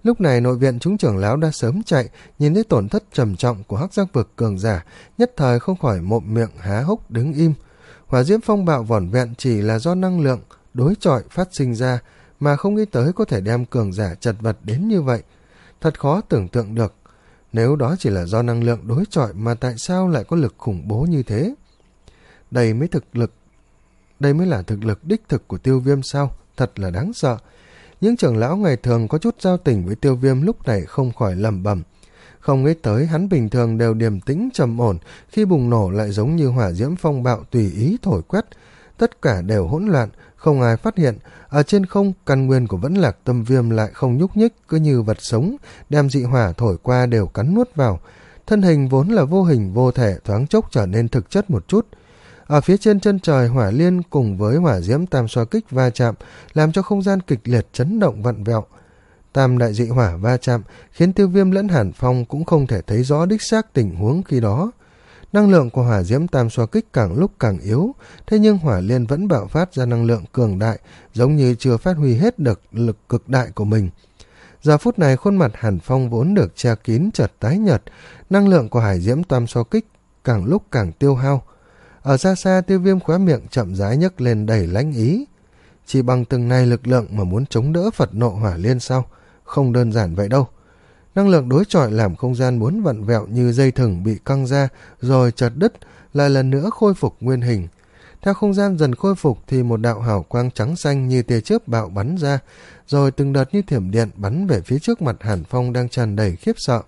Lúc này nội viện chúng trưởng lão đã sớm chạy, nhìn thấy tổn thất trầm trọng của hắc giác vực cường giả, nhất thời không khỏi mộm miệng há hốc đứng im. Hỏa diễm phong bạo vỏn vẹn chỉ là do năng lượng đối chọi phát sinh ra, mà không nghĩ tới có thể đem cường giả chật vật đến như vậy. Thật khó tưởng tượng được, nếu đó chỉ là do năng lượng đối chọi mà tại sao lại có lực khủng bố như thế? Đây mới thực lực, đây mới là thực lực đích thực của Tiêu Viêm sao? Thật là đáng sợ. Những trưởng lão ngày thường có chút giao tình với Tiêu Viêm lúc này không khỏi lẩm bẩm. Không nghĩ tới hắn bình thường đều điềm tĩnh trầm ổn, khi bùng nổ lại giống như hỏa diễm phong bạo tùy ý thổi quét. Tất cả đều hỗn loạn, không ai phát hiện. Ở trên không, căn nguyên của Vẫn Lạc Tâm Viêm lại không nhúc nhích, cứ như vật sống, đem dị hỏa thổi qua đều cắn nuốt vào. Thân hình vốn là vô hình vô thể thoáng chốc trở nên thực chất một chút. Ở phía trên chân trời, hỏa liên cùng với hỏa diễm tam xoa kích va chạm, làm cho không gian kịch liệt chấn động vặn vẹo. Tam đại dị hỏa va chạm khiến Tiêu Viêm lẫn Hàn Phong cũng không thể thấy rõ đích xác tình huống khi đó. Năng lượng của hỏa diễm tam xoa kích càng lúc càng yếu, thế nhưng hỏa liên vẫn bạo phát ra năng lượng cường đại, giống như chưa phát huy hết được lực cực đại của mình. Giờ phút này khuôn mặt Hàn Phong vốn được che kín chợt tái nhợt, năng lượng của hải diễm tam xoa kích càng lúc càng tiêu hao. Ở xa xa, Tiêu Viêm khóe miệng chậm rãi nhấc lên đầy lãnh ý. Chỉ bằng từng này lực lượng mà muốn chống đỡ Phật nộ hỏa liên sao? Không đơn giản vậy đâu. Năng lượng đối chọi làm không gian muốn vặn vẹo như dây thừng bị căng ra, rồi chợt đứt, lại lần nữa khôi phục nguyên hình. Theo không gian dần khôi phục thì một đạo hào quang trắng xanh như tia chớp bạo bắn ra, rồi từng đợt như thiểm điện bắn về phía trước mặt Hàn Phong đang tràn đầy khiếp sợ.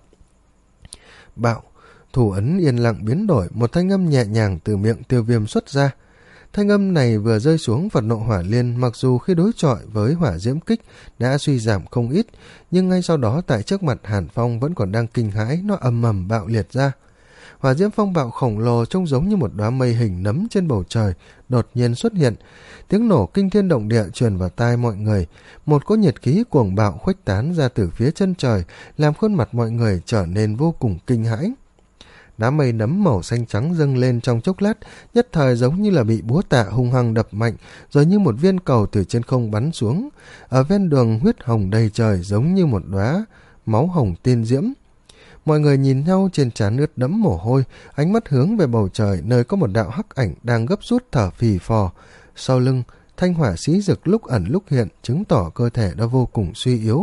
Bạo, thủ ấn yên lặng biến đổi, một thanh âm nhẹ nhàng từ miệng Tiêu Viêm xuất ra. Thanh âm này vừa rơi xuống, Phật nộ hỏa liên mặc dù khi đối chọi với hỏa diễm kích đã suy giảm không ít, nhưng ngay sau đó tại trước mặt Hàn Phong vẫn còn đang kinh hãi, nó ầm ầm bạo liệt ra. Hỏa diễm phong bạo khổng lồ trông giống như một đóa mây hình nấm trên bầu trời đột nhiên xuất hiện, tiếng nổ kinh thiên động địa truyền vào tai mọi người, một cỗ nhiệt khí cuồng bạo khuếch tán ra từ phía chân trời, làm khuôn mặt mọi người trở nên vô cùng kinh hãi. Đám mây nấm màu xanh trắng dâng lên trong chốc lát, nhất thời giống như là bị búa tạ hung hăng đập mạnh, rồi như một viên cầu từ trên không bắn xuống. Ở ven đường huyết hồng đầy trời giống như một đóa máu hồng tiên diễm. Mọi người nhìn nhau trên trán ướt đẫm mồ hôi, ánh mắt hướng về bầu trời nơi có một đạo hắc ảnh đang gấp rút thở phì phò. Sau lưng, thanh hỏa xí rực lúc ẩn lúc hiện, chứng tỏ cơ thể đã vô cùng suy yếu.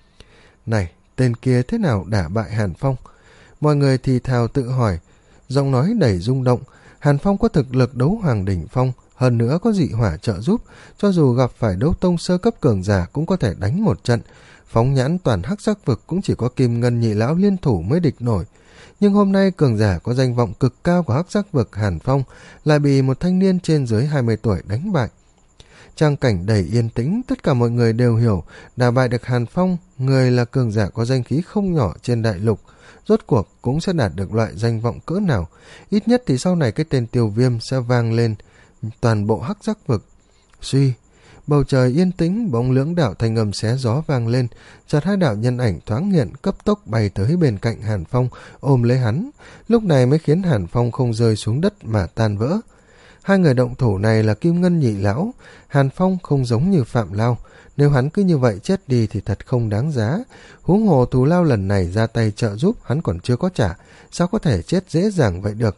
Này, tên kia thế nào đả bại Hàn Phong? Mọi người thì thào tự hỏi, giọng nói đầy rung động. Hàn Phong có thực lực đấu hoàng đỉnh phong, hơn nữa có dị hỏa trợ giúp, cho dù gặp phải đấu tông sơ cấp cường giả cũng có thể đánh một trận. Phóng nhãn toàn hắc giác vực cũng chỉ có Kim Ngân nhị lão liên thủ mới địch nổi. Nhưng hôm nay cường giả có danh vọng cực cao của hắc giác vực Hàn Phong lại bị một thanh niên trên dưới hai mươi tuổi đánh bại. Trang cảnh đầy yên tĩnh, tất cả mọi người đều hiểu, đả bại được Hàn Phong, người là cường giả có danh khí không nhỏ trên đại lục, rốt cuộc cũng sẽ đạt được loại danh vọng cỡ nào. Ít nhất thì sau này cái tên Tiêu Viêm sẽ vang lên toàn bộ hắc giác vực. Suy, bầu trời yên tĩnh, bỗng lưỡng đạo thanh âm xé gió vang lên, chợt hai đạo nhân ảnh thoáng hiện cấp tốc bay tới bên cạnh Hàn Phong, ôm lấy hắn, lúc này mới khiến Hàn Phong không rơi xuống đất mà tan vỡ. Hai người động thủ này là Kim Ngân nhị lão. Hàn Phong không giống như Phạm Lao, nếu hắn cứ như vậy chết đi thì thật không đáng giá. Huống hồ thù lao lần này ra tay trợ giúp hắn còn chưa có trả, sao có thể chết dễ dàng vậy được.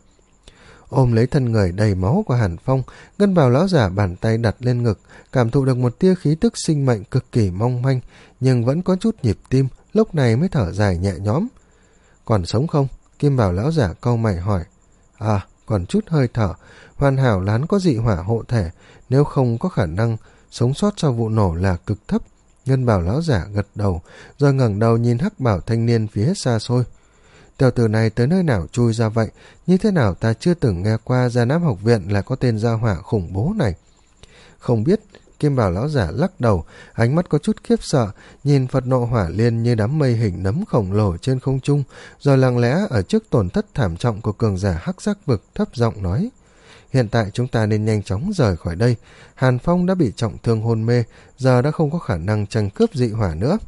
Ôm lấy thân người đầy máu của Hàn Phong, Ngân Bào lão giả bàn tay đặt lên ngực, cảm thụ được một tia khí tức sinh mệnh cực kỳ mong manh, nhưng vẫn có chút nhịp tim, lúc này mới thở dài nhẹ nhõm. Còn sống không? Kim Bào lão giả cau mày hỏi. À, còn chút hơi thở, hoàn hảo lán có dị hỏa hộ thể, nếu không có khả năng sống sót sau vụ nổ là cực thấp. Ngân Bào lão giả gật đầu, rồi ngẩng đầu nhìn hắc bảo thanh niên phía xa xôi. Tiểu tử này tới nơi nào chui ra vậy? Như thế nào ta chưa từng nghe qua Gia Nam học viện lại có tên gia hỏa khủng bố này? Không biết. Kim Bảo lão giả lắc đầu, ánh mắt có chút khiếp sợ, nhìn Phật nộ hỏa liên như đám mây hình nấm khổng lồ trên không trung, rồi lặng lẽ ở trước tổn thất thảm trọng của cường giả hắc giác vực thấp giọng nói: hiện tại chúng ta nên nhanh chóng rời khỏi đây. Hàn Phong đã bị trọng thương hôn mê, giờ đã không có khả năng tranh cướp dị hỏa nữa.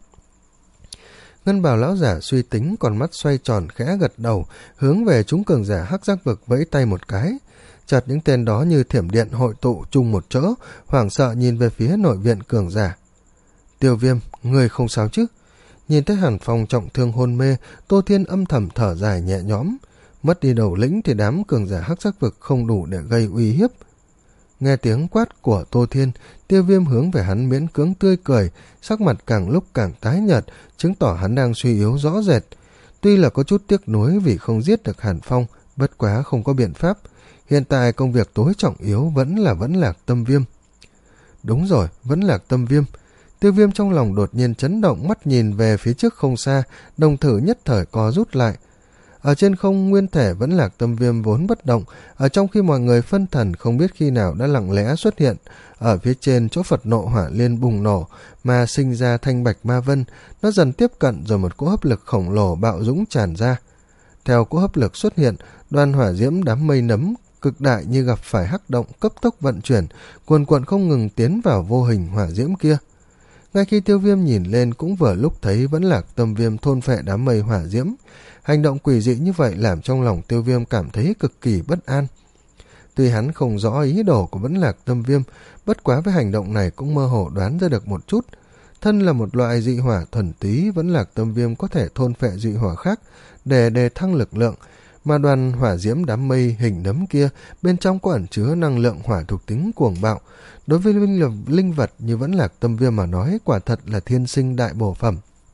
Ngân Bào lão giả suy tính, con mắt xoay tròn khẽ gật đầu, hướng về chúng cường giả hắc giác vực vẫy tay một cái. Chợt những tên đó như thiểm điện hội tụ chung một chỗ, hoảng sợ nhìn về phía nội viện cường giả. Tiêu Viêm, người không sao chứ? Nhìn thấy Hàn Phong trọng thương hôn mê, Tô Thiên âm thầm thở dài nhẹ nhõm. Mất đi đầu lĩnh thì đám cường giả hắc sắc vực không đủ để gây uy hiếp. Nghe tiếng quát của Tô Thiên, Tiêu Viêm hướng về hắn miễn cưỡng tươi cười, sắc mặt càng lúc càng tái nhợt, chứng tỏ hắn đang suy yếu rõ rệt. Tuy là có chút tiếc nuối vì không giết được Hàn Phong, bất quá không có biện pháp. Hiện tại công việc tối trọng yếu vẫn là vẫn Lạc Tâm Viêm. Đúng rồi, vẫn Lạc Tâm Viêm. Tiêu Viêm trong lòng đột nhiên chấn động, mắt nhìn về phía trước không xa, đồng tử nhất thời co rút lại. Ở trên không, nguyên thể vẫn Lạc Tâm Viêm vốn bất động, ở trong khi mọi người phân thần không biết khi nào đã lặng lẽ xuất hiện. Ở phía trên chỗ Phật nộ hỏa liên bùng nổ mà sinh ra thanh bạch ma vân, nó dần tiếp cận rồi một cỗ hấp lực khổng lồ bạo dũng tràn ra. Theo cỗ hấp lực xuất hiện, đoàn hỏa diễm đám mây nấm cực đại như gặp phải hắc động cấp tốc vận chuyển, cuồn cuộn không ngừng tiến vào vô hình hỏa diễm kia. Ngay khi Tiêu Viêm nhìn lên cũng vừa lúc thấy vẫn Lạc Tâm Viêm thôn phệ đám mây hỏa diễm. Hành động quỷ dị như vậy làm trong lòng Tiêu Viêm cảm thấy cực kỳ bất an. Tuy hắn không rõ ý đồ của vẫn Lạc Tâm Viêm, bất quá với hành động này cũng mơ hồ đoán ra được một chút. Thân là một loại dị hỏa thuần túy, vẫn Lạc Tâm Viêm có thể thôn phệ dị hỏa khác để đề thăng lực lượng, mà đoàn hỏa diễm đám mây hình nấm kia bên trong có ẩn chứa năng lượng hỏa thuộc tính cuồng bạo. Đối với linh, linh vật như vẫn Lạc Tâm Viêm mà nói, quả thật là thiên sinh đại bổ phẩm.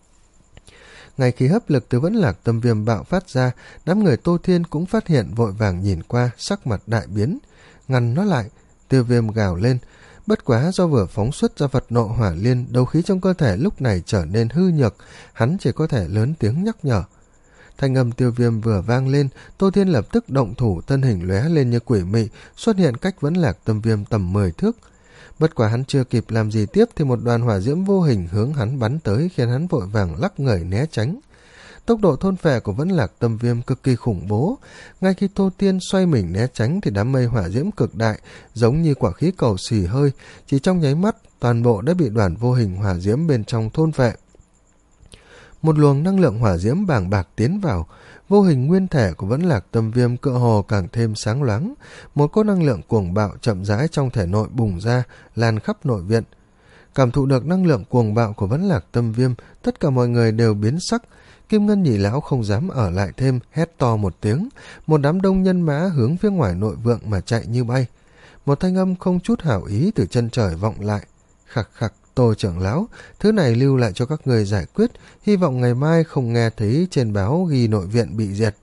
Ngay khi hấp lực từ vẫn Lạc Tâm Viêm bạo phát ra, đám người Tô Thiên cũng phát hiện, vội vàng nhìn qua, sắc mặt đại biến, ngăn nó lại. Tiêu Viêm gào lên, bất quá do vừa phóng xuất ra Phật nộ hỏa liên, đấu khí trong cơ thể lúc này trở nên hư nhược, hắn chỉ có thể lớn tiếng nhắc nhở. Thanh âm Tiêu Viêm vừa vang lên, Tô Thiên lập tức động thủ, thân hình lóe lên như quỷ mị, xuất hiện cách vẫn Lạc Tâm Viêm tầm mười thước. Bất quả hắn chưa kịp làm gì tiếp thì một đoàn hỏa diễm vô hình hướng hắn bắn tới, khiến hắn vội vàng lắc người né tránh. Tốc độ thôn phệ của vẫn Lạc Tâm Viêm cực kỳ khủng bố. Ngay khi Tô Thiên xoay mình né tránh thì đám mây hỏa diễm cực đại, giống như quả khí cầu xì hơi, chỉ trong nháy mắt toàn bộ đã bị đoàn vô hình hỏa diễm bên trong thôn phệ. Một luồng năng lượng hỏa diễm bàng bạc tiến vào, vô hình nguyên thể của vẫn Lạc Tâm Viêm cựa hồ càng thêm sáng loáng, một cỗ năng lượng cuồng bạo chậm rãi trong thể nội bùng ra, lan khắp nội viện. Cảm thụ được năng lượng cuồng bạo của vẫn Lạc Tâm Viêm, tất cả mọi người đều biến sắc. Kim Ngân Nhị Lão không dám ở lại thêm, hét to một tiếng, một đám đông nhân mã hướng phía ngoài nội vượng mà chạy như bay. Một thanh âm không chút hảo ý từ chân trời vọng lại, khặc khặc. Tô trưởng lão, thứ này lưu lại cho các người giải quyết, hy vọng ngày mai không nghe thấy trên báo ghi nội viện bị diệt.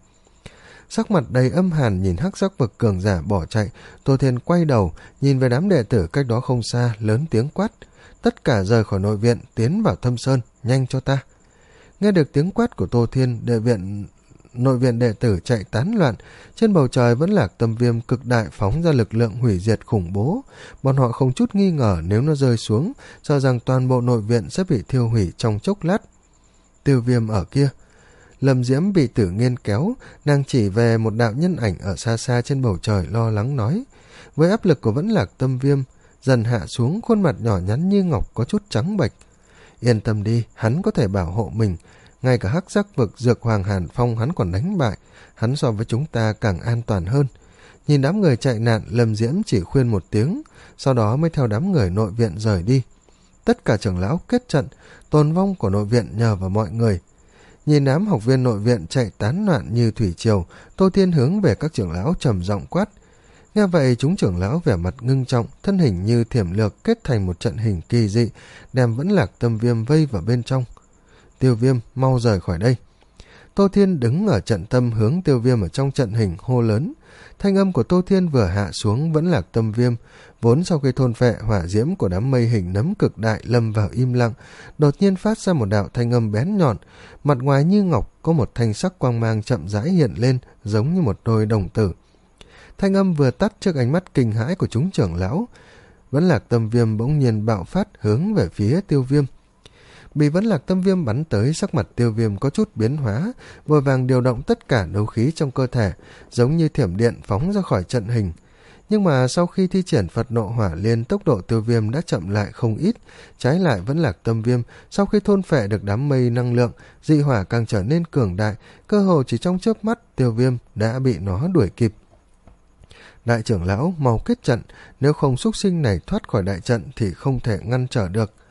Sắc mặt đầy âm hàn nhìn hắc sắc vực cường giả bỏ chạy, Tô Thiên quay đầu, nhìn về đám đệ tử cách đó không xa, lớn tiếng quát. Tất cả rời khỏi nội viện, tiến vào Thâm Sơn, nhanh cho ta. Nghe được tiếng quát của Tô Thiên, đệ viện... nội viện đệ tử chạy tán loạn, trên bầu trời vẫn Lạc Tâm Viêm cực đại phóng ra lực lượng hủy diệt khủng bố. Bọn họ không chút nghi ngờ nếu nó rơi xuống, sợ rằng toàn bộ nội viện sẽ bị thiêu hủy trong chốc lát. Tiêu Viêm ở kia. Lâm Diễm bị Tử Nghiên kéo, nàng chỉ về một đạo nhân ảnh ở xa xa trên bầu trời lo lắng nói. Với áp lực của vẫn Lạc Tâm Viêm dần hạ xuống, khuôn mặt nhỏ nhắn như ngọc có chút trắng bệch. Yên tâm đi, hắn có thể bảo hộ mình. Ngay cả hắc sắc vực Dược Hoàng Hàn Phong hắn còn đánh bại, hắn so với chúng ta càng an toàn hơn. Nhìn đám người chạy nạn, Lâm Diễm chỉ khuyên một tiếng, sau đó mới theo đám người nội viện rời đi. Tất cả trưởng lão kết trận, tồn vong của nội viện nhờ vào mọi người. Nhìn đám học viên nội viện chạy tán loạn như thủy triều, Tô Thiên hướng về các trưởng lão trầm giọng quát. Nghe vậy chúng trưởng lão vẻ mặt ngưng trọng, thân hình như thiểm lược kết thành một trận hình kỳ dị, đem vẫn Lạc Tâm Viêm vây vào bên trong. Tiêu Viêm, mau rời khỏi đây. Tô Thiên đứng ở trận tâm hướng Tiêu Viêm ở trong trận hình hô lớn. Thanh âm của Tô Thiên vừa hạ xuống vẫn Lạc Tâm Viêm, vốn sau khi thôn phệ hỏa diễm của đám mây hình nấm cực đại lâm vào im lặng, đột nhiên phát ra một đạo thanh âm bén nhọn, mặt ngoài như ngọc có một thanh sắc quang mang chậm rãi hiện lên, giống như một đôi đồng tử. Thanh âm vừa tắt trước ánh mắt kinh hãi của chúng trưởng lão, vẫn Lạc Tâm Viêm bỗng nhiên bạo phát hướng về phía Tiêu Viêm. Bị vẫn Lạc Tâm Viêm bắn tới, sắc mặt Tiêu Viêm có chút biến hóa, vội vàng điều động tất cả đấu khí trong cơ thể, giống như thiểm điện phóng ra khỏi trận hình. Nhưng mà sau khi thi triển Phật nộ hỏa liên, tốc độ Tiêu Viêm đã chậm lại không ít, trái lại vẫn Lạc Tâm Viêm sau khi thôn phệ được đám mây năng lượng, dị hỏa càng trở nên cường đại, cơ hồ chỉ trong chớp mắt Tiêu Viêm đã bị nó đuổi kịp. Đại trưởng lão mau kết trận, nếu không súc sinh này thoát khỏi đại trận thì không thể ngăn trở được.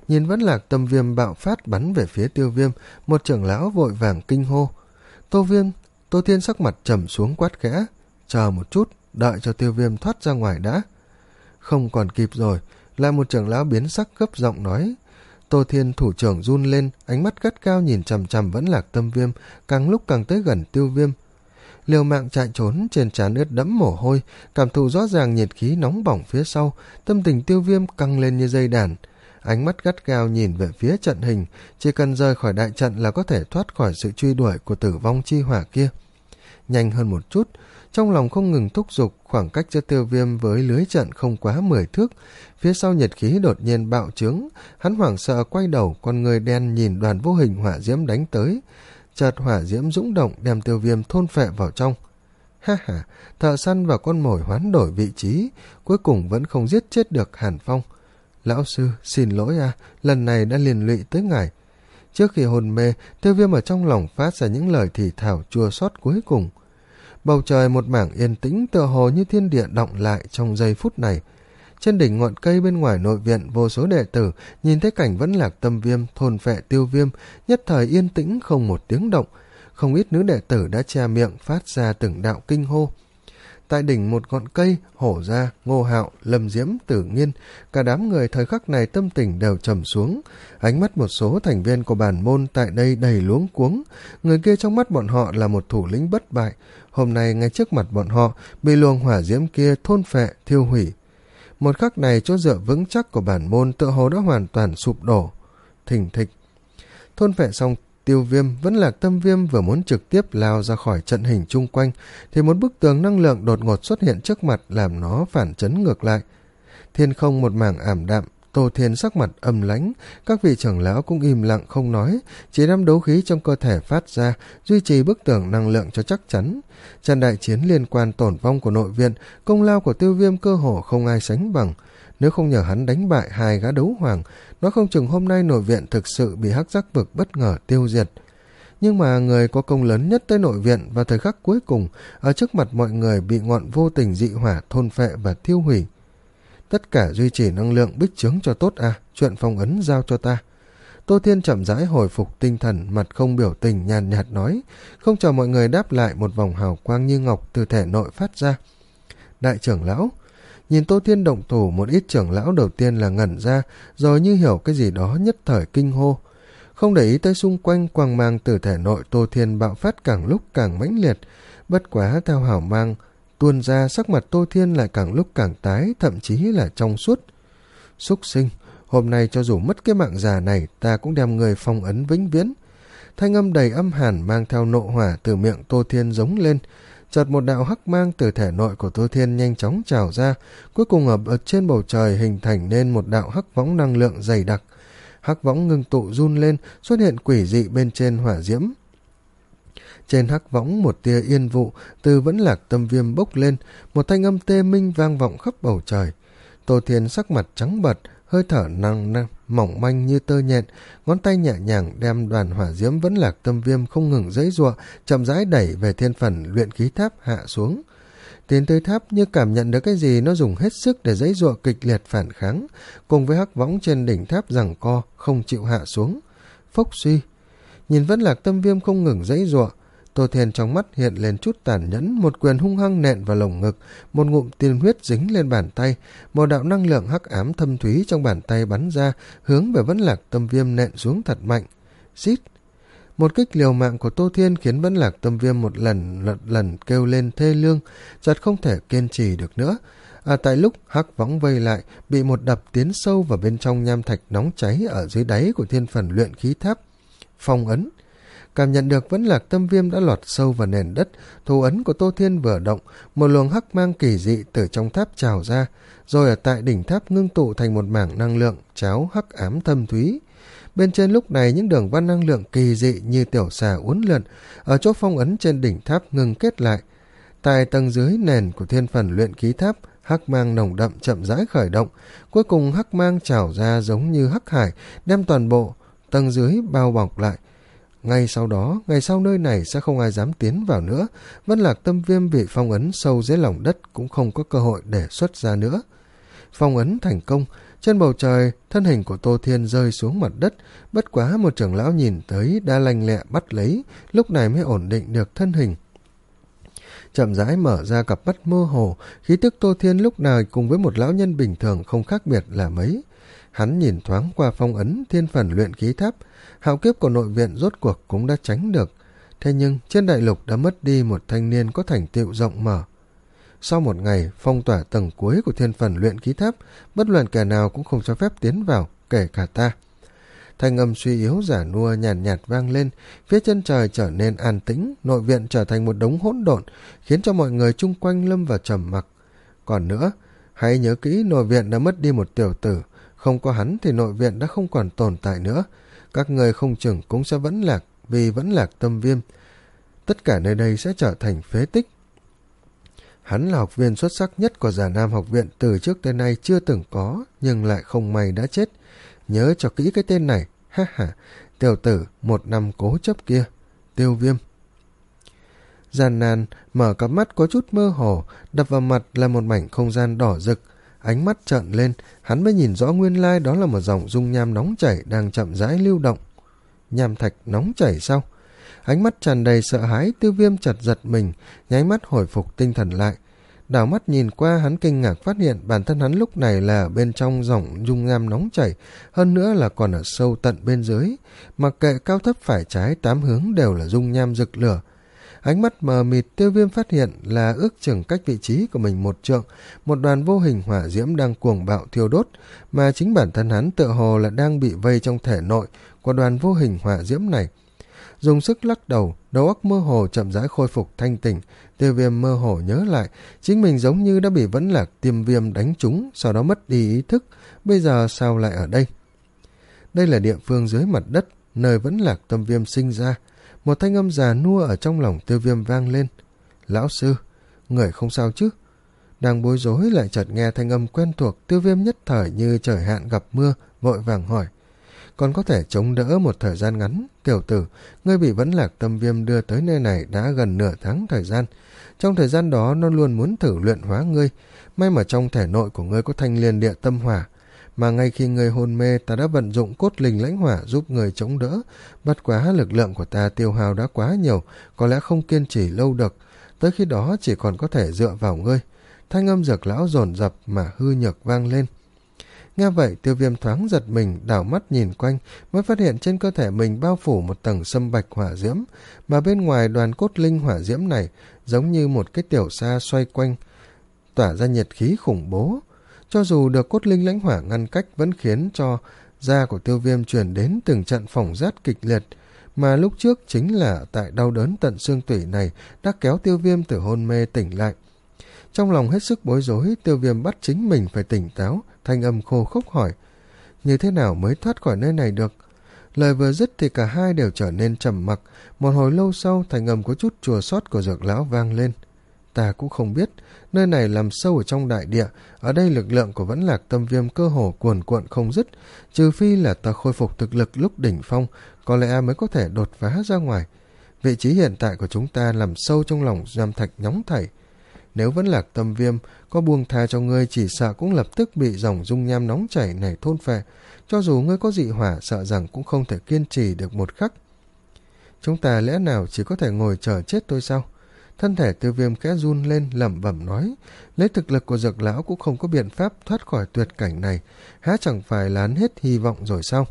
Nhìn Vẫn Lạc Tâm Viêm bạo phát bắn về phía Tiêu Viêm, một trưởng lão vội vàng kinh hô. Tô Viêm, Tô Thiên sắc mặt trầm xuống quát khẽ. Chờ một chút, đợi cho Tiêu Viêm thoát ra ngoài đã. Không còn kịp rồi, lại một trưởng lão biến sắc gấp giọng nói. Tô Thiên thủ trưởng run lên, ánh mắt gắt cao nhìn chằm chằm Vẫn Lạc Tâm Viêm, càng lúc càng tới gần Tiêu Viêm. Liều mạng chạy trốn, trên trán ướt đẫm mồ hôi, cảm thụ rõ ràng nhiệt khí nóng bỏng phía sau, tâm tình Tiêu Viêm căng lên như dây đàn. Ánh mắt gắt gao nhìn về phía trận hình, chỉ cần rời khỏi đại trận là có thể thoát khỏi sự truy đuổi của tử vong chi hỏa kia. Nhanh hơn một chút, trong lòng không ngừng thúc giục, khoảng cách giữa Tiêu Viêm với lưới trận không quá mười thước. Phía sau nhiệt khí đột nhiên bạo trướng, hắn hoảng sợ quay đầu, con người đen nhìn đoàn vô hình hỏa diễm đánh tới. Chợt hỏa diễm dũng động đem Tiêu Viêm thôn phệ vào trong. Ha ha, thợ săn và con mồi hoán đổi vị trí, cuối cùng vẫn không giết chết được Hàn Phong. Lão sư, xin lỗi à, lần này đã liên lụy tới ngài. Trước khi hôn mê, Tiêu Viêm ở trong lòng phát ra những lời thì thào chua xót cuối cùng. Bầu trời một mảng yên tĩnh tựa hồ như thiên địa động lại trong giây phút này. Trên đỉnh ngọn cây bên ngoài nội viện, vô số đệ tử nhìn thấy cảnh Vẫn Lạc Tâm Viêm thôn phệ Tiêu Viêm, nhất thời yên tĩnh không một tiếng động. Không ít nữ đệ tử đã che miệng phát ra từng đạo kinh hô. Tại đỉnh một ngọn cây, Hổ Gia, Ngô Hạo, Lâm Diễm, Tử Nghiên, cả đám người thời khắc này tâm tình đều trầm xuống. Ánh mắt một số thành viên của bản môn tại đây đầy luống cuống. Người kia trong mắt bọn họ là một thủ lĩnh bất bại. Hôm nay ngay trước mặt bọn họ, bị luồng hỏa diễm kia thôn phệ, thiêu hủy. Một khắc này chỗ dựa vững chắc của bản môn tựa hồ đã hoàn toàn sụp đổ. Thình thịch. Thôn phệ xong Tiêu Viêm, Vẫn Lạc Tâm Viêm vừa muốn trực tiếp lao ra khỏi trận hình chung quanh, thì một bức tường năng lượng đột ngột xuất hiện trước mặt làm nó phản chấn ngược lại. Thiên không một mảng ảm đạm, Tô Thiên sắc mặt âm lãnh, các vị trưởng lão cũng im lặng không nói, chỉ đem đấu khí trong cơ thể phát ra, duy trì bức tường năng lượng cho chắc chắn. Trận đại chiến liên quan tổn vong của nội viện, công lao của Tiêu Viêm cơ hồ không ai sánh bằng. Nếu không nhờ hắn đánh bại hai gã đấu hoàng, nó không chừng hôm nay nội viện thực sự bị hắc giác vực bất ngờ tiêu diệt. Nhưng mà người có công lớn nhất tới nội viện vào thời khắc cuối cùng, ở trước mặt mọi người bị ngọn vô tình dị hỏa thôn phệ và thiêu hủy. Tất cả duy trì năng lượng bích trướng cho tốt à, chuyện phong ấn giao cho ta. Tô Thiên chậm rãi hồi phục tinh thần, mặt không biểu tình nhàn nhạt nói, không chờ mọi người đáp lại, một vòng hào quang như ngọc từ thể nội phát ra. Đại trưởng lão. Nhìn Tô Thiên động thủ, một ít trưởng lão đầu tiên là ngẩn ra, rồi như hiểu cái gì đó nhất thời kinh hô. Không để ý tới xung quanh, quang mang từ thể nội Tô Thiên bạo phát càng lúc càng mãnh liệt. Bất quá theo hào mang tuôn ra, sắc mặt Tô Thiên lại càng lúc càng tái, thậm chí là trong suốt. Súc sinh, hôm nay cho dù mất cái mạng già này, ta cũng đem người phong ấn vĩnh viễn. Thanh âm đầy âm hàn mang theo nộ hỏa từ miệng Tô Thiên giống lên. Chợt một đạo hắc mang từ thể nội của Tô Thiên nhanh chóng trào ra, cuối cùng ở, ở trên bầu trời hình thành nên một đạo hắc võng năng lượng dày đặc. Hắc võng ngưng tụ run lên, xuất hiện quỷ dị bên trên hỏa diễm. Trên hắc võng một tia yên vụ từ Vẫn Lạc Tâm Viêm bốc lên, một thanh âm tê minh vang vọng khắp bầu trời. Tô Thiên sắc mặt trắng bật, hơi thở năng năng mỏng manh như tơ nhện, ngón tay nhẹ nhàng đem đoàn hỏa diễm Vẫn Lạc Tâm Viêm không ngừng giãy giụa, chậm rãi đẩy về thiên phần luyện khí tháp hạ xuống. Tiến tới tháp như cảm nhận được cái gì, nó dùng hết sức để giãy giụa kịch liệt phản kháng, cùng với hắc võng trên đỉnh tháp giằng co không chịu hạ xuống. Phốc suy, nhìn Vẫn Lạc Tâm Viêm không ngừng giãy giụa, Tô Thiên trong mắt hiện lên chút tàn nhẫn, một quyền hung hăng nện vào lồng ngực, một ngụm tiên huyết dính lên bàn tay, một đạo năng lượng hắc ám thâm thúy trong bàn tay bắn ra, hướng về Vẫn Lạc Tâm Viêm nện xuống thật mạnh. Xít! Một kích liều mạng của Tô Thiên khiến Vẫn Lạc Tâm Viêm một lần lần lần kêu lên thê lương, chợt không thể kiên trì được nữa. À, tại lúc hắc võng vây lại, bị một đập tiến sâu vào bên trong nham thạch nóng cháy ở dưới đáy của thiên phần luyện khí tháp. Phong ấn. Cảm nhận được Vẫn Lạc Tâm Viêm đã lọt sâu vào nền đất, thủ ấn của Tô Thiên vừa động, một luồng hắc mang kỳ dị từ trong tháp trào ra, rồi ở tại đỉnh tháp ngưng tụ thành một mảng năng lượng cháo hắc ám thâm thúy. Bên trên lúc này những đường văn năng lượng kỳ dị như tiểu xà uốn lượn, ở chỗ phong ấn trên đỉnh tháp ngừng kết lại. Tại tầng dưới nền của thiên phần luyện khí tháp, hắc mang nồng đậm chậm rãi khởi động, cuối cùng hắc mang trào ra giống như hắc hải, đem toàn bộ tầng dưới bao bọc lại. Ngay sau đó, ngày sau nơi này sẽ không ai dám tiến vào nữa, Vẫn Lạc Tâm Viêm bị phong ấn sâu dưới lòng đất cũng không có cơ hội để xuất ra nữa. Phong ấn thành công, Trên bầu trời, thân hình của Tô Thiên rơi xuống mặt đất, bất quá một trưởng lão nhìn tới đã lanh lẹ bắt lấy, lúc này mới ổn định được thân hình. Chậm rãi mở ra cặp mắt mơ hồ, khí tức Tô Thiên lúc nào cùng với một lão nhân bình thường không khác biệt là mấy. Hắn nhìn thoáng qua phong ấn thiên phần luyện khí tháp, hạo kiếp của nội viện rốt cuộc cũng đã tránh được. Thế nhưng trên đại lục đã mất đi một thanh niên có thành tựu rộng mở. Sau một ngày phong tỏa tầng cuối của thiên phần luyện khí tháp, bất luận kẻ nào cũng không cho phép tiến vào, kể cả ta. Thanh âm suy yếu giả nua nhàn nhạt, nhạt vang lên, phía chân trời trở nên an tĩnh, nội viện trở thành một đống hỗn độn, khiến cho mọi người chung quanh lâm vào trầm mặc. Còn nữa, hãy nhớ kỹ nội viện đã mất đi một tiểu tử, không có hắn thì nội viện đã không còn tồn tại nữa. Các người không chừng cũng sẽ vẫn lạc, vì vẫn lạc tâm viêm. Tất cả nơi đây sẽ trở thành phế tích. Hắn là học viên xuất sắc nhất của Già Nam học viện từ trước tới nay chưa từng có, nhưng lại không may đã chết. Nhớ cho kỹ cái tên này, ha ha, tiểu tử một năm cố chấp kia, Tiêu Viêm. Gian nan, mở cặp mắt có chút mơ hồ, đập vào mặt là một mảnh không gian đỏ rực. Ánh mắt trợn lên, hắn mới nhìn rõ nguyên lai đó là một dòng dung nham nóng chảy đang chậm rãi lưu động. Nham thạch nóng chảy sao? Ánh mắt tràn đầy sợ hãi, Tiêu Viêm chợt giật mình, nháy mắt hồi phục tinh thần lại. Đảo mắt nhìn qua, hắn kinh ngạc phát hiện bản thân hắn lúc này là bên trong dòng dung nham nóng chảy, hơn nữa là còn ở sâu tận bên dưới. Mặc kệ cao thấp phải trái, tám hướng đều là dung nham rực lửa. Ánh mắt mờ mịt, Tiêu Viêm phát hiện là ước chừng cách vị trí của mình một trượng, một đoàn vô hình hỏa diễm đang cuồng bạo thiêu đốt, mà chính bản thân hắn tựa hồ là đang bị vây trong thể nội của đoàn vô hình hỏa diễm này. Dùng sức lắc đầu, đầu óc mơ hồ chậm rãi khôi phục thanh tỉnh. Tiêu Viêm mơ hồ nhớ lại, chính mình giống như đã bị Vẫn Lạc Tiêm Viêm đánh trúng, sau đó mất đi ý thức. Bây giờ sao lại ở đây? Đây là địa phương dưới mặt đất, nơi Vẫn Lạc Tâm Viêm sinh ra. Một thanh âm già nua ở trong lòng Tiêu Viêm vang lên. Lão sư, người không sao chứ? Đang bối rối lại chợt nghe thanh âm quen thuộc, Tiêu Viêm nhất thời như trời hạn gặp mưa, vội vàng hỏi. Còn có thể chống đỡ một thời gian ngắn. Tiểu tử, ngươi bị Vẫn Lạc Tâm Viêm đưa tới nơi này đã gần nửa tháng thời gian. Trong thời gian đó nó luôn muốn thử luyện hóa ngươi. May mà trong thể nội của ngươi có thanh liên địa tâm hỏa, mà ngay khi ngươi hôn mê ta đã vận dụng cốt linh lãnh hỏa giúp ngươi chống đỡ. Bất quá lực lượng của ta tiêu hao đã quá nhiều, có lẽ không kiên trì lâu được. Tới khi đó chỉ còn có thể dựa vào ngươi. Thanh âm Dược lão dồn dập mà hư nhược vang lên. Nghe vậy, Tiêu Viêm thoáng giật mình, đảo mắt nhìn quanh, mới phát hiện trên cơ thể mình bao phủ một tầng sâm bạch hỏa diễm, mà bên ngoài đoàn cốt linh hỏa diễm này giống như một cái tiểu sa xoay quanh, tỏa ra nhiệt khí khủng bố. Cho dù được cốt linh lãnh hỏa ngăn cách vẫn khiến cho da của Tiêu Viêm truyền đến từng trận phỏng rát kịch liệt, mà lúc trước chính là tại đau đớn tận xương tủy này đã kéo Tiêu Viêm từ hôn mê tỉnh lại. Trong lòng hết sức bối rối, Tiêu Viêm bắt chính mình phải tỉnh táo, thanh âm khô khốc hỏi, như thế nào mới thoát khỏi nơi này được? Lời vừa dứt thì cả hai đều trở nên trầm mặc. Một hồi lâu sau, thanh âm có chút chua xót của Dược lão vang lên. Ta cũng không biết, nơi này nằm sâu ở trong đại địa, ở đây lực lượng của Vẫn Lạc Tâm Viêm cơ hồ cuồn cuộn không dứt, trừ phi là ta khôi phục thực lực lúc đỉnh phong, có lẽ mới có thể đột phá ra ngoài. Vị trí hiện tại của chúng ta nằm sâu trong lòng nham thạch nóng thảy. Nếu Vẫn Lạc Tâm Viêm có buông tha cho ngươi, chỉ sợ cũng lập tức bị dòng dung nham nóng chảy này thôn phệ. Cho dù ngươi có dị hỏa, sợ rằng cũng không thể kiên trì được một khắc. Chúng ta lẽ nào chỉ có thể ngồi chờ chết thôi sao? Thân thể Tiêu Viêm khẽ run lên, lẩm bẩm nói, lấy thực lực của Dược lão cũng không có biện pháp thoát khỏi tuyệt cảnh này, há chẳng phải là hắn hết hy vọng rồi sao?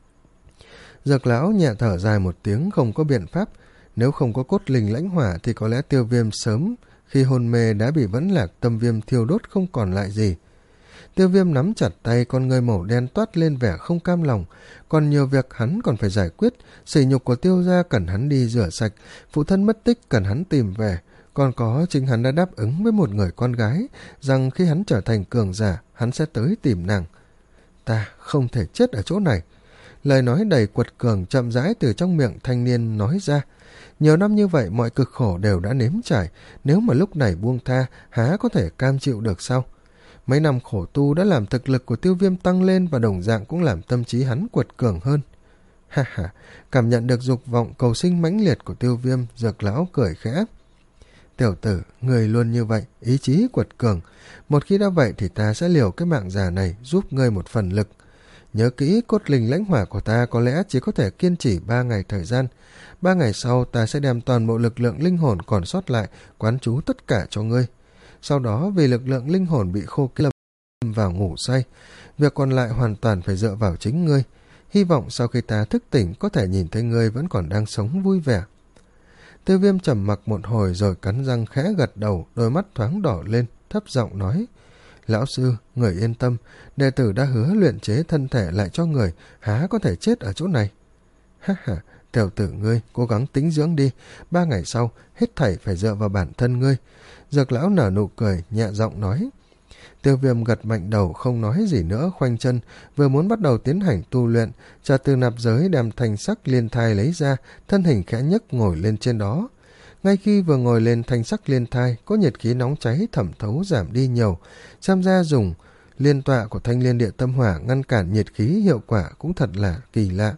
Dược lão nhẹ thở dài một tiếng, không có biện pháp. Nếu không có cốt linh lãnh hỏa thì có lẽ Tiêu Viêm sớm khi hôn mê đã bị Vẫn Lạc Tâm Viêm thiêu đốt không còn lại gì. Tiêu Viêm nắm chặt tay, con người màu đen toát lên vẻ không cam lòng. Còn nhiều việc hắn còn phải giải quyết, sỉ nhục của Tiêu gia cần hắn đi rửa sạch, phụ thân mất tích cần hắn tìm về. Còn có chính hắn đã đáp ứng với một người con gái rằng khi hắn trở thành cường giả, hắn sẽ tới tìm nàng. Ta không thể chết ở chỗ này. Lời nói đầy quật cường chậm rãi từ trong miệng thanh niên nói ra. Nhiều năm như vậy mọi cực khổ đều đã nếm trải, nếu mà lúc này buông tha, há có thể cam chịu được sao? Mấy năm khổ tu đã làm thực lực của Tiêu Viêm tăng lên và đồng dạng cũng làm tâm trí hắn quật cường hơn. Ha ha, cảm nhận được dục vọng cầu sinh mãnh liệt của Tiêu Viêm, Dược lão cười khẽ. Tiểu tử, người luôn như vậy, ý chí quật cường. Một khi đã vậy thì ta sẽ liều cái mạng già này giúp ngươi một phần lực. Nhớ kỹ, cốt linh lãnh hỏa của ta có lẽ chỉ có thể kiên trì ba ngày thời gian. Ba ngày sau ta sẽ đem toàn bộ lực lượng linh hồn còn sót lại quán trú tất cả cho ngươi. Sau đó vì lực lượng linh hồn bị khô kiệt lâm vào ngủ say, việc còn lại hoàn toàn phải dựa vào chính ngươi. Hy vọng sau khi ta thức tỉnh có thể nhìn thấy ngươi vẫn còn đang sống vui vẻ. Tiêu Viêm trầm mặc một hồi rồi cắn răng khẽ gật đầu, đôi mắt thoáng đỏ lên, thấp giọng nói: Lão sư, người yên tâm, đệ tử đã hứa luyện chế thân thể lại cho người, há có thể chết ở chỗ này. Ha ha, tiểu tử ngươi, cố gắng tính dưỡng đi, ba ngày sau, hết thảy phải dựa vào bản thân ngươi. Dược lão nở nụ cười, nhẹ giọng nói. Tiêu Viêm gật mạnh đầu, không nói gì nữa, khoanh chân, vừa muốn bắt đầu tiến hành tu luyện, chợt từ nạp giới đem thanh sắc liên thai lấy ra, thân hình khẽ nhấc ngồi lên trên đó. Ngay khi vừa ngồi lên thanh sắc liên thai, có nhiệt khí nóng cháy thẩm thấu giảm đi nhiều, xem ra dùng liên tọa của thanh liên địa tâm hỏa ngăn cản nhiệt khí hiệu quả cũng thật là kỳ lạ.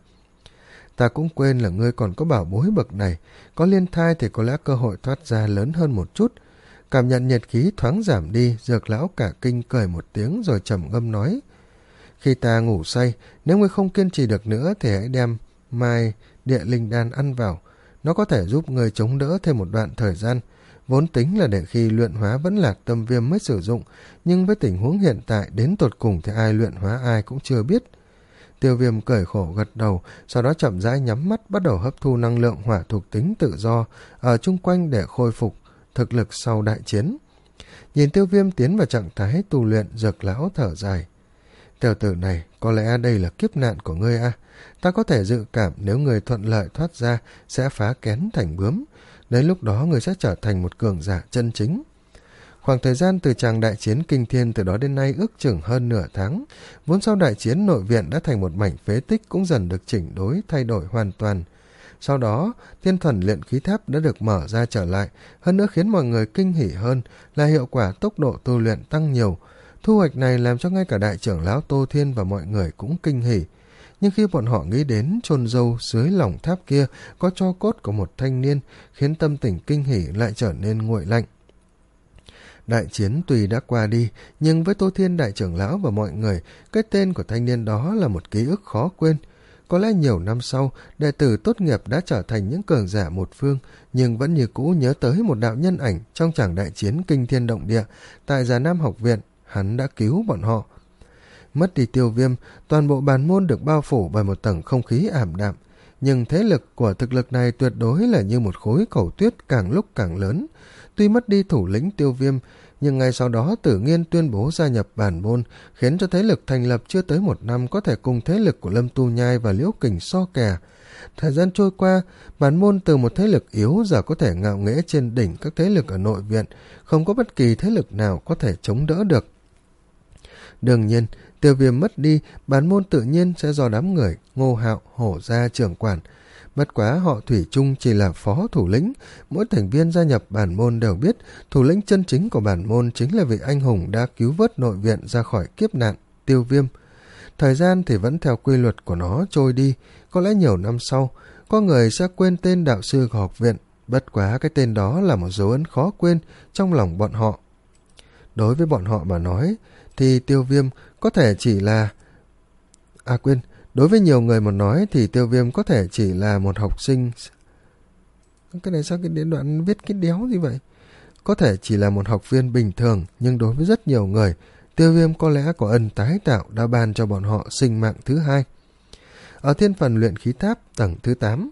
Ta cũng quên là ngươi còn có bảo bối bậc này, có liên thai thì có lẽ cơ hội thoát ra lớn hơn một chút. Cảm nhận nhiệt khí thoáng giảm đi, Dược lão cả kinh cười một tiếng rồi trầm ngâm nói: Khi ta ngủ say, nếu ngươi không kiên trì được nữa thì hãy đem mai địa linh đan ăn vào. Nó có thể giúp ngươi chống đỡ thêm một đoạn thời gian. Vốn tính là để khi luyện hóa vẫn lạc tâm viêm mới sử dụng, nhưng với tình huống hiện tại đến tột cùng thì ai luyện hóa ai cũng chưa biết. Tiêu Viêm cười khổ gật đầu, sau đó chậm rãi nhắm mắt bắt đầu hấp thu năng lượng hỏa thuộc tính tự do ở chung quanh để khôi phục thực lực sau đại chiến. Nhìn Tiêu Viêm tiến vào trạng thái tu luyện, Dược lão thở dài. Tiểu tử này, có lẽ đây là kiếp nạn của ngươi à? Ta có thể dự cảm nếu người thuận lợi thoát ra sẽ phá kén thành bướm. Đến lúc đó người sẽ trở thành một cường giả chân chính. Khoảng thời gian từ tràng đại chiến kinh thiên từ đó đến nay ước chừng hơn nửa tháng. Vốn sau đại chiến nội viện đã thành một mảnh phế tích cũng dần được chỉnh đối, thay đổi hoàn toàn. Sau đó, thiên thuần luyện khí tháp đã được mở ra trở lại, hơn nữa khiến mọi người kinh hỉ hơn là hiệu quả tốc độ tu luyện tăng nhiều. Thu hoạch này làm cho ngay cả đại trưởng lão Tô Thiên và mọi người cũng kinh hỉ. Nhưng khi bọn họ nghĩ đến chôn râu dưới lòng tháp kia có tro cốt của một thanh niên, khiến tâm tình kinh hỉ lại trở nên nguội lạnh. Đại chiến tuy đã qua đi, nhưng với Tô Thiên đại trưởng lão và mọi người, cái tên của thanh niên đó là một ký ức khó quên. Có lẽ nhiều năm sau, đệ tử tốt nghiệp đã trở thành những cường giả một phương, nhưng vẫn như cũ nhớ tới một đạo nhân ảnh trong tràng đại chiến kinh thiên động địa, tại Già Nam học viện, hắn đã cứu bọn họ. Mất đi Tiêu Viêm, toàn bộ bàn môn được bao phủ bởi một tầng không khí ảm đạm, nhưng thế lực của thực lực này tuyệt đối là như một khối cầu tuyết càng lúc càng lớn. Tuy mất đi thủ lĩnh Tiêu Viêm, nhưng ngay sau đó Tử Nghiên tuyên bố gia nhập bản môn, khiến cho thế lực thành lập chưa tới một năm có thể cùng thế lực của Lâm Tu Nhai và Liễu Kình so kè. Thời gian trôi qua, bản môn từ một thế lực yếu giờ có thể ngạo nghễ trên đỉnh các thế lực ở nội viện, không có bất kỳ thế lực nào có thể chống đỡ được. Đương nhiên, Tiêu Viêm mất đi, bản môn tự nhiên sẽ do đám người Ngô Hạo, Hổ Gia trưởng quản. Bất quá họ thủy chung chỉ là phó thủ lĩnh, mỗi thành viên gia nhập bản môn đều biết thủ lĩnh chân chính của bản môn chính là vị anh hùng đã cứu vớt nội viện ra khỏi kiếp nạn, Tiêu Viêm. Thời gian thì vẫn theo quy luật của nó trôi đi, có lẽ nhiều năm sau, có người sẽ quên tên đạo sư của học viện, bất quá cái tên đó là một dấu ấn khó quên trong lòng bọn họ. Đối với bọn họ mà nói, thì Tiêu Viêm có thể chỉ là... À quên, đối với nhiều người mà nói thì Tiêu Viêm có thể chỉ là một học sinh... Cái này sao cái đến đoạn viết cái đéo gì vậy? Có thể chỉ là một học viên bình thường, nhưng đối với rất nhiều người, Tiêu Viêm có lẽ có ân tái tạo đã ban cho bọn họ sinh mạng thứ hai. Ở thiên phần luyện khí tháp tầng thứ tám,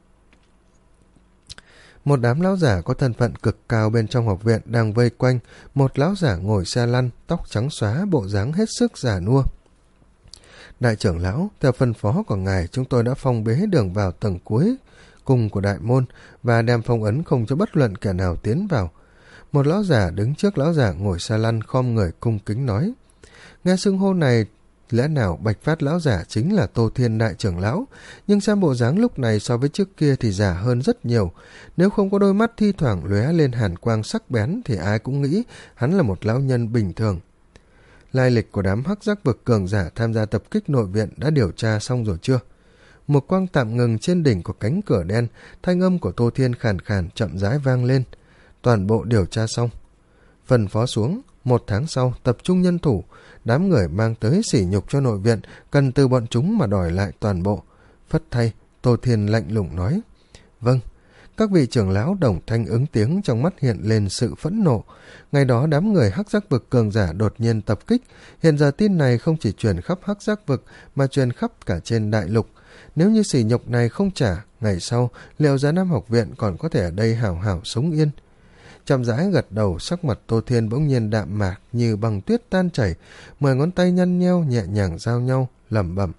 một đám lão giả có thân phận cực cao bên trong học viện đang vây quanh một lão giả ngồi xe lăn, tóc trắng xóa, bộ dáng hết sức già nua. Đại trưởng lão, theo phân phó của ngài, chúng tôi đã phong bế đường vào tầng cuối cùng của đại môn và đem phong ấn không cho bất luận kẻ nào tiến vào. Một lão giả đứng trước lão giả ngồi xe lăn khom người cung kính nói. Nghe xưng hô này, lẽ nào Bạch Phát lão giả chính là Tô Thiên đại trưởng lão, nhưng xem bộ dáng lúc này so với trước kia thì già hơn rất nhiều. Nếu không có đôi mắt thi thoảng lóe lên hàn quang sắc bén thì ai cũng nghĩ hắn là một lão nhân bình thường. Lai lịch của đám hắc giác vực cường giả tham gia tập kích nội viện đã điều tra xong rồi chưa? Một quang tạm ngừng trên đỉnh của cánh cửa đen, thanh âm của Tô Thiên khàn khàn chậm rãi vang lên. toàn bộ điều tra xong. Phân phó xuống, một tháng sau tập trung nhân thủ, đám người mang tới sỉ nhục cho nội viện cần từ bọn chúng mà đòi lại toàn bộ. Phất thay, Tô Thiên lạnh lùng nói. Vâng. Các vị trưởng lão đồng thanh ứng tiếng, trong mắt hiện lên sự phẫn nộ. Ngày đó đám người Hắc Giác Vực cường giả đột nhiên tập kích, hiện giờ tin này không chỉ truyền khắp Hắc Giác Vực mà truyền khắp cả trên đại lục. Nếu như sỉ nhục này không trả, ngày sau liệu Già Nam học viện còn có thể ở đây hảo hảo sống yên? Chậm rãi gật đầu, sắc mặt Tô Thiên bỗng nhiên đạm mạc như băng tuyết tan chảy, mười ngón tay nhăn nheo nhẹ nhàng giao nhau, lẩm bẩm.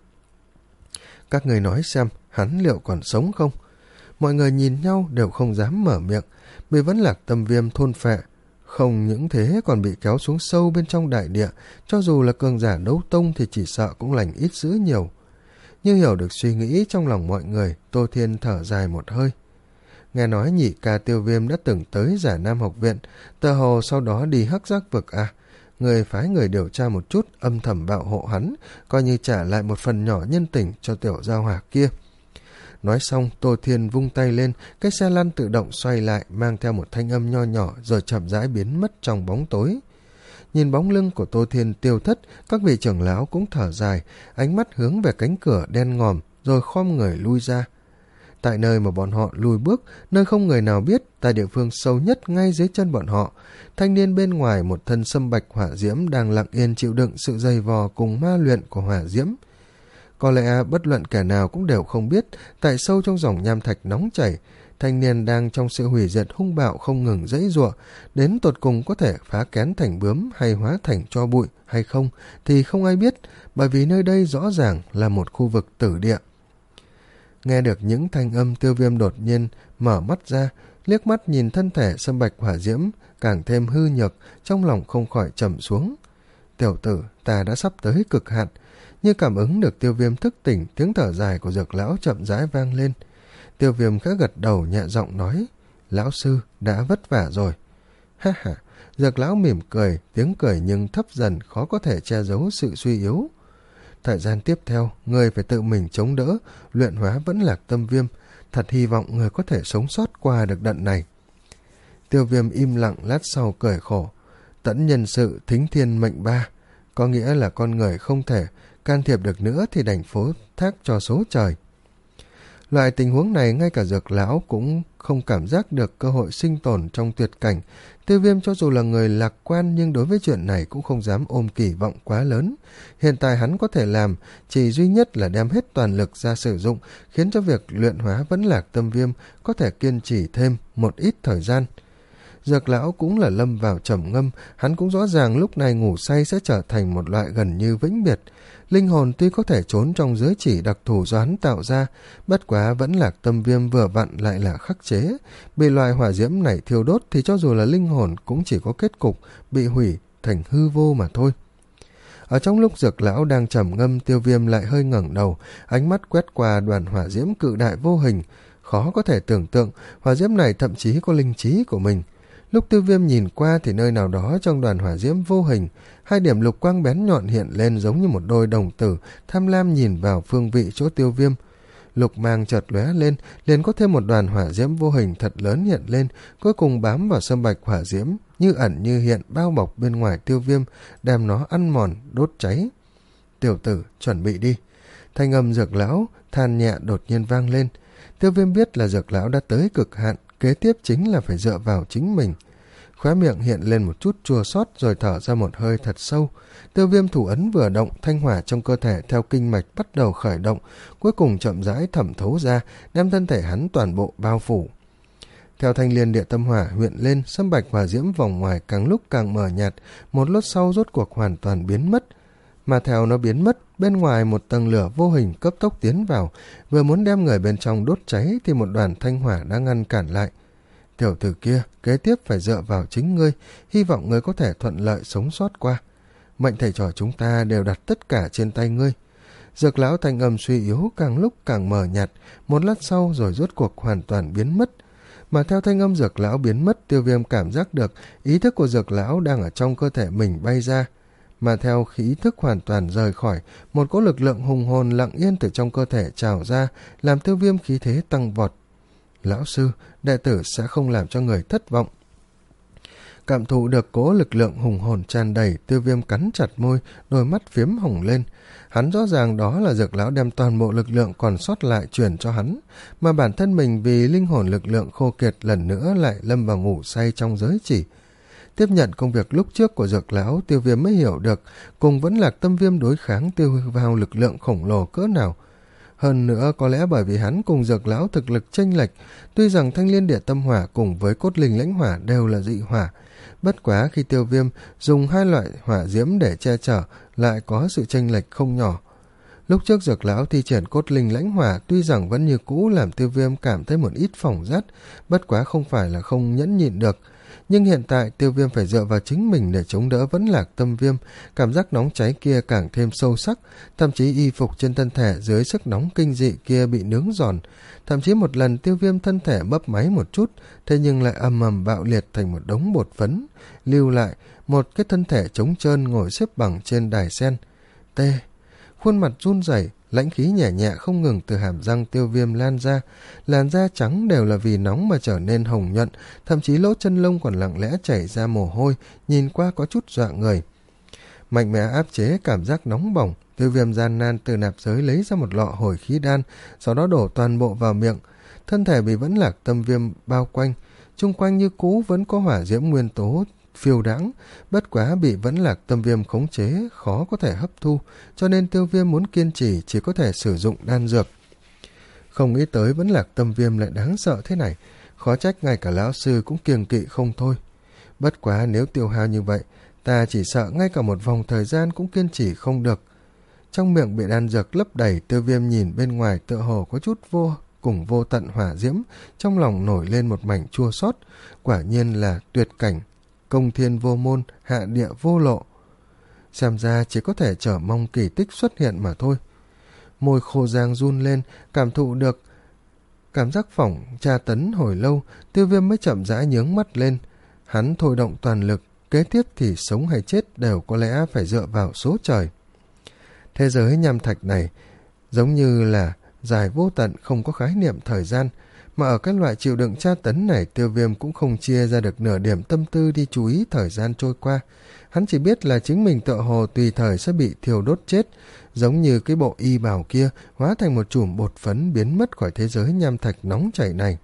Các người nói xem, hắn liệu còn sống không? Mọi người nhìn nhau đều không dám mở miệng, bị Vẫn Lạc Tâm Viêm thôn phệ. Không những thế còn bị kéo xuống sâu bên trong đại địa, cho dù là cường giả đấu tông thì chỉ sợ cũng lành ít dữ nhiều. Như hiểu được suy nghĩ trong lòng mọi người, Tô Thiên thở dài một hơi. Nghe nói nhị ca Tiêu Viêm đã từng tới Già Nam học viện, tờ hồ sau đó đi Hắc Giác Vực à. Người phái người điều tra một chút, âm thầm bảo hộ hắn, coi như trả lại một phần nhỏ nhân tình cho tiểu gia hỏa kia. Nói xong, Tô Thiên vung tay lên, cái xe lăn tự động xoay lại, mang theo một thanh âm nho nhỏ rồi chậm rãi biến mất trong bóng tối. Nhìn bóng lưng của Tô Thiên tiêu thất, các vị trưởng lão cũng thở dài, ánh mắt hướng về cánh cửa đen ngòm, rồi khom người lui ra. Tại nơi mà bọn họ lùi bước, nơi không người nào biết, tại địa phương sâu nhất ngay dưới chân bọn họ, thanh niên bên ngoài một thân sâm bạch hỏa diễm đang lặng yên chịu đựng sự dày vò cùng ma luyện của hỏa diễm. Có lẽ bất luận kẻ nào cũng đều không biết, tại sâu trong dòng nham thạch nóng chảy, thanh niên đang trong sự hủy diệt hung bạo không ngừng giãy giụa, đến tột cùng có thể phá kén thành bướm hay hóa thành tro bụi hay không thì không ai biết, bởi vì nơi đây rõ ràng là một khu vực tử địa. Nghe được những thanh âm, Tiêu Viêm đột nhiên mở mắt ra, liếc mắt nhìn thân thể sâm bạch hỏa diễm càng thêm hư nhược, trong lòng không khỏi trầm xuống. Tiểu tử, ta đã sắp tới cực hạn. Như cảm ứng được Tiêu Viêm thức tỉnh, tiếng thở dài của Dược lão chậm rãi vang lên. Tiêu Viêm khẽ gật đầu nhẹ giọng nói, lão sư đã vất vả rồi. Ha ha, Dược lão mỉm cười, tiếng cười nhưng thấp dần, khó có thể che giấu sự suy yếu. Thời gian tiếp theo, người phải tự mình chống đỡ, luyện hóa Vẫn Lạc Tâm Viêm. Thật hy vọng người có thể sống sót qua được đợt này. Tiêu Viêm im lặng lát sau cười khổ. Tẫn nhân sự thính thiên mệnh ba, có nghĩa là con người không thể can thiệp được nữa thì đành phó thác cho số trời. Loại tình huống này ngay cả Dược lão cũng không cảm giác được cơ hội sinh tồn trong tuyệt cảnh. Tiêu Viêm cho dù là người lạc quan nhưng đối với chuyện này cũng không dám ôm kỳ vọng quá lớn. Hiện tại hắn có thể làm chỉ duy nhất là đem hết toàn lực ra sử dụng, khiến cho việc luyện hóa Vẫn Lạc Tâm Viêm có thể kiên trì thêm một ít thời gian. Dược lão cũng là lâm vào trầm ngâm, hắn cũng rõ ràng lúc này ngủ say sẽ trở thành một loại gần như vĩnh biệt. Linh hồn tuy có thể trốn trong giới chỉ đặc thù do hắn tạo ra, bất quá Vẫn Lạc Tâm Viêm vừa vặn lại là khắc chế. Bị loại hỏa diễm này thiêu đốt thì cho dù là linh hồn cũng chỉ có kết cục bị hủy thành hư vô mà thôi. Ở trong lúc Dược lão đang trầm ngâm, Tiêu Viêm lại hơi ngẩng đầu, ánh mắt quét qua đoàn hỏa diễm cự đại vô hình. Khó có thể tưởng tượng, hỏa diễm này thậm chí có linh trí của mình. Lúc Tiêu Viêm nhìn qua thì nơi nào đó trong đoàn hỏa diễm vô hình, hai điểm lục quang bén nhọn hiện lên giống như một đôi đồng tử, tham lam nhìn vào phương vị chỗ Tiêu Viêm. Lục mang chợt lóe lên, liền có thêm một đoàn hỏa diễm vô hình thật lớn hiện lên, cuối cùng bám vào sâm bạch hỏa diễm, như ẩn như hiện bao bọc bên ngoài Tiêu Viêm, đem nó ăn mòn, đốt cháy. Tiểu tử, chuẩn bị đi. Thanh âm Dược lão than nhẹ đột nhiên vang lên. Tiêu Viêm biết là Dược lão đã tới cực hạn, kế tiếp chính là phải dựa vào chính mình. Khóe miệng hiện lên một chút chua xót rồi thở ra một hơi thật sâu. Tiêu Viêm thủ ấn vừa động, thanh hỏa trong cơ thể theo kinh mạch bắt đầu khởi động, cuối cùng chậm rãi thẩm thấu ra, đem thân thể hắn toàn bộ bao phủ. Theo thanh liên địa tâm hỏa hiện lên, sâm bạch hỏa diễm vòng ngoài càng lúc càng mờ nhạt, một lát sau rốt cuộc hoàn toàn biến mất. Mà theo nó biến mất, bên ngoài một tầng lửa vô hình cấp tốc tiến vào, vừa muốn đem người bên trong đốt cháy thì một đoàn thanh hỏa đã ngăn cản lại. Tiểu tử kia, kế tiếp phải dựa vào chính ngươi, hy vọng ngươi có thể thuận lợi sống sót qua. Mệnh thầy trò chúng ta đều đặt tất cả trên tay ngươi. Dược lão thanh âm suy yếu càng lúc càng mờ nhạt, một lát sau rồi rốt cuộc hoàn toàn biến mất. Mà theo thanh âm Dược lão biến mất, Tiêu Viêm cảm giác được ý thức của Dược lão đang ở trong cơ thể mình bay ra. Mà theo khi ý thức hoàn toàn rời khỏi, một cỗ lực lượng hùng hồn lặng yên từ trong cơ thể trào ra, làm Tiêu Viêm khí thế tăng vọt. Lão sư, đệ tử sẽ không làm cho người thất vọng. Cảm thụ được cố lực lượng hùng hồn tràn đầy, Tiêu Viêm cắn chặt môi, đôi mắt phiếm hồng lên. Hắn rõ ràng đó là Dược lão đem toàn bộ lực lượng còn sót lại truyền cho hắn, mà bản thân mình vì linh hồn lực lượng khô kiệt lần nữa lại lâm vào ngủ say trong giới chỉ. Tiếp nhận công việc lúc trước của Dược lão, Tiêu Viêm mới hiểu được cùng Vẫn Lạc Tâm Viêm đối kháng tiêu hao lực lượng khổng lồ cỡ nào. Hơn nữa có lẽ bởi vì hắn cùng Dược lão thực lực chênh lệch, tuy rằng Thanh Liên Địa Tâm Hỏa cùng với Cốt Linh Lãnh Hỏa đều là dị hỏa, bất quá khi Tiêu Viêm dùng hai loại hỏa diễm để che chở lại có sự chênh lệch không nhỏ. Lúc trước Dược lão thi triển Cốt Linh Lãnh Hỏa tuy rằng vẫn như cũ làm Tiêu Viêm cảm thấy một ít phỏng rát, bất quá không phải là không nhẫn nhịn được. Nhưng hiện tại Tiêu Viêm phải dựa vào chính mình để chống đỡ Vẫn Lạc Tâm Viêm, cảm giác nóng cháy kia càng thêm sâu sắc, thậm chí y phục trên thân thể dưới sức nóng kinh dị kia bị nướng giòn. Thậm chí một lần Tiêu Viêm thân thể bấp máy một chút, thế nhưng lại ầm ầm bạo liệt thành một đống bột phấn, lưu lại một cái thân thể trống trơn ngồi xếp bằng trên đài sen. Tê, khuôn mặt run rẩy, lãnh khí nhẹ nhẹ không ngừng từ hàm răng Tiêu Viêm lan ra, làn da trắng đều là vì nóng mà trở nên hồng nhuận, thậm chí lỗ chân lông còn lặng lẽ chảy ra mồ hôi, nhìn qua có chút dọa người. Mạnh mẽ áp chế cảm giác nóng bỏng, Tiêu Viêm gian nan từ nạp giới lấy ra một lọ hồi khí đan, sau đó đổ toàn bộ vào miệng. Thân thể bị Vẫn Lạc Tâm Viêm bao quanh, chung quanh như cũ vẫn có hỏa diễm nguyên tố phiêu đãng, bất quá bị Vẫn Lạc Tâm Viêm khống chế, khó có thể hấp thu, cho nên Tiêu Viêm muốn kiên trì chỉ có thể sử dụng đan dược. Không nghĩ tới Vẫn Lạc Tâm Viêm lại đáng sợ thế này, khó trách ngay cả lão sư cũng kiêng kỵ không thôi. Bất quá nếu tiêu hao như vậy, ta chỉ sợ ngay cả một vòng thời gian cũng kiên trì không được. Trong miệng bị đan dược lấp đầy, Tiêu Viêm nhìn bên ngoài tựa hồ có chút vô cùng vô tận hỏa diễm, trong lòng nổi lên một mảnh chua xót, quả nhiên là tuyệt cảnh, công thiên vô môn, hạ địa vô lộ. Xem ra chỉ có thể chờ mong kỳ tích xuất hiện mà thôi. Môi khô giang run lên, cảm thụ được cảm giác phỏng tra tấn hồi lâu, Tiêu Viêm mới chậm rãi nhướng mắt lên. Hắn thôi động toàn lực, kế tiếp thì sống hay chết đều có lẽ phải dựa vào số trời. Thế giới nham thạch này giống như là dài vô tận, không có khái niệm thời gian, mà ở các loại chịu đựng tra tấn này, Tiêu Viêm cũng không chia ra được nửa điểm tâm tư đi chú ý thời gian trôi qua. Hắn chỉ biết là chính mình tựa hồ tùy thời sẽ bị thiêu đốt chết, giống như cái bộ y bào kia hóa thành một chùm bột phấn biến mất khỏi thế giới nham thạch nóng chảy này.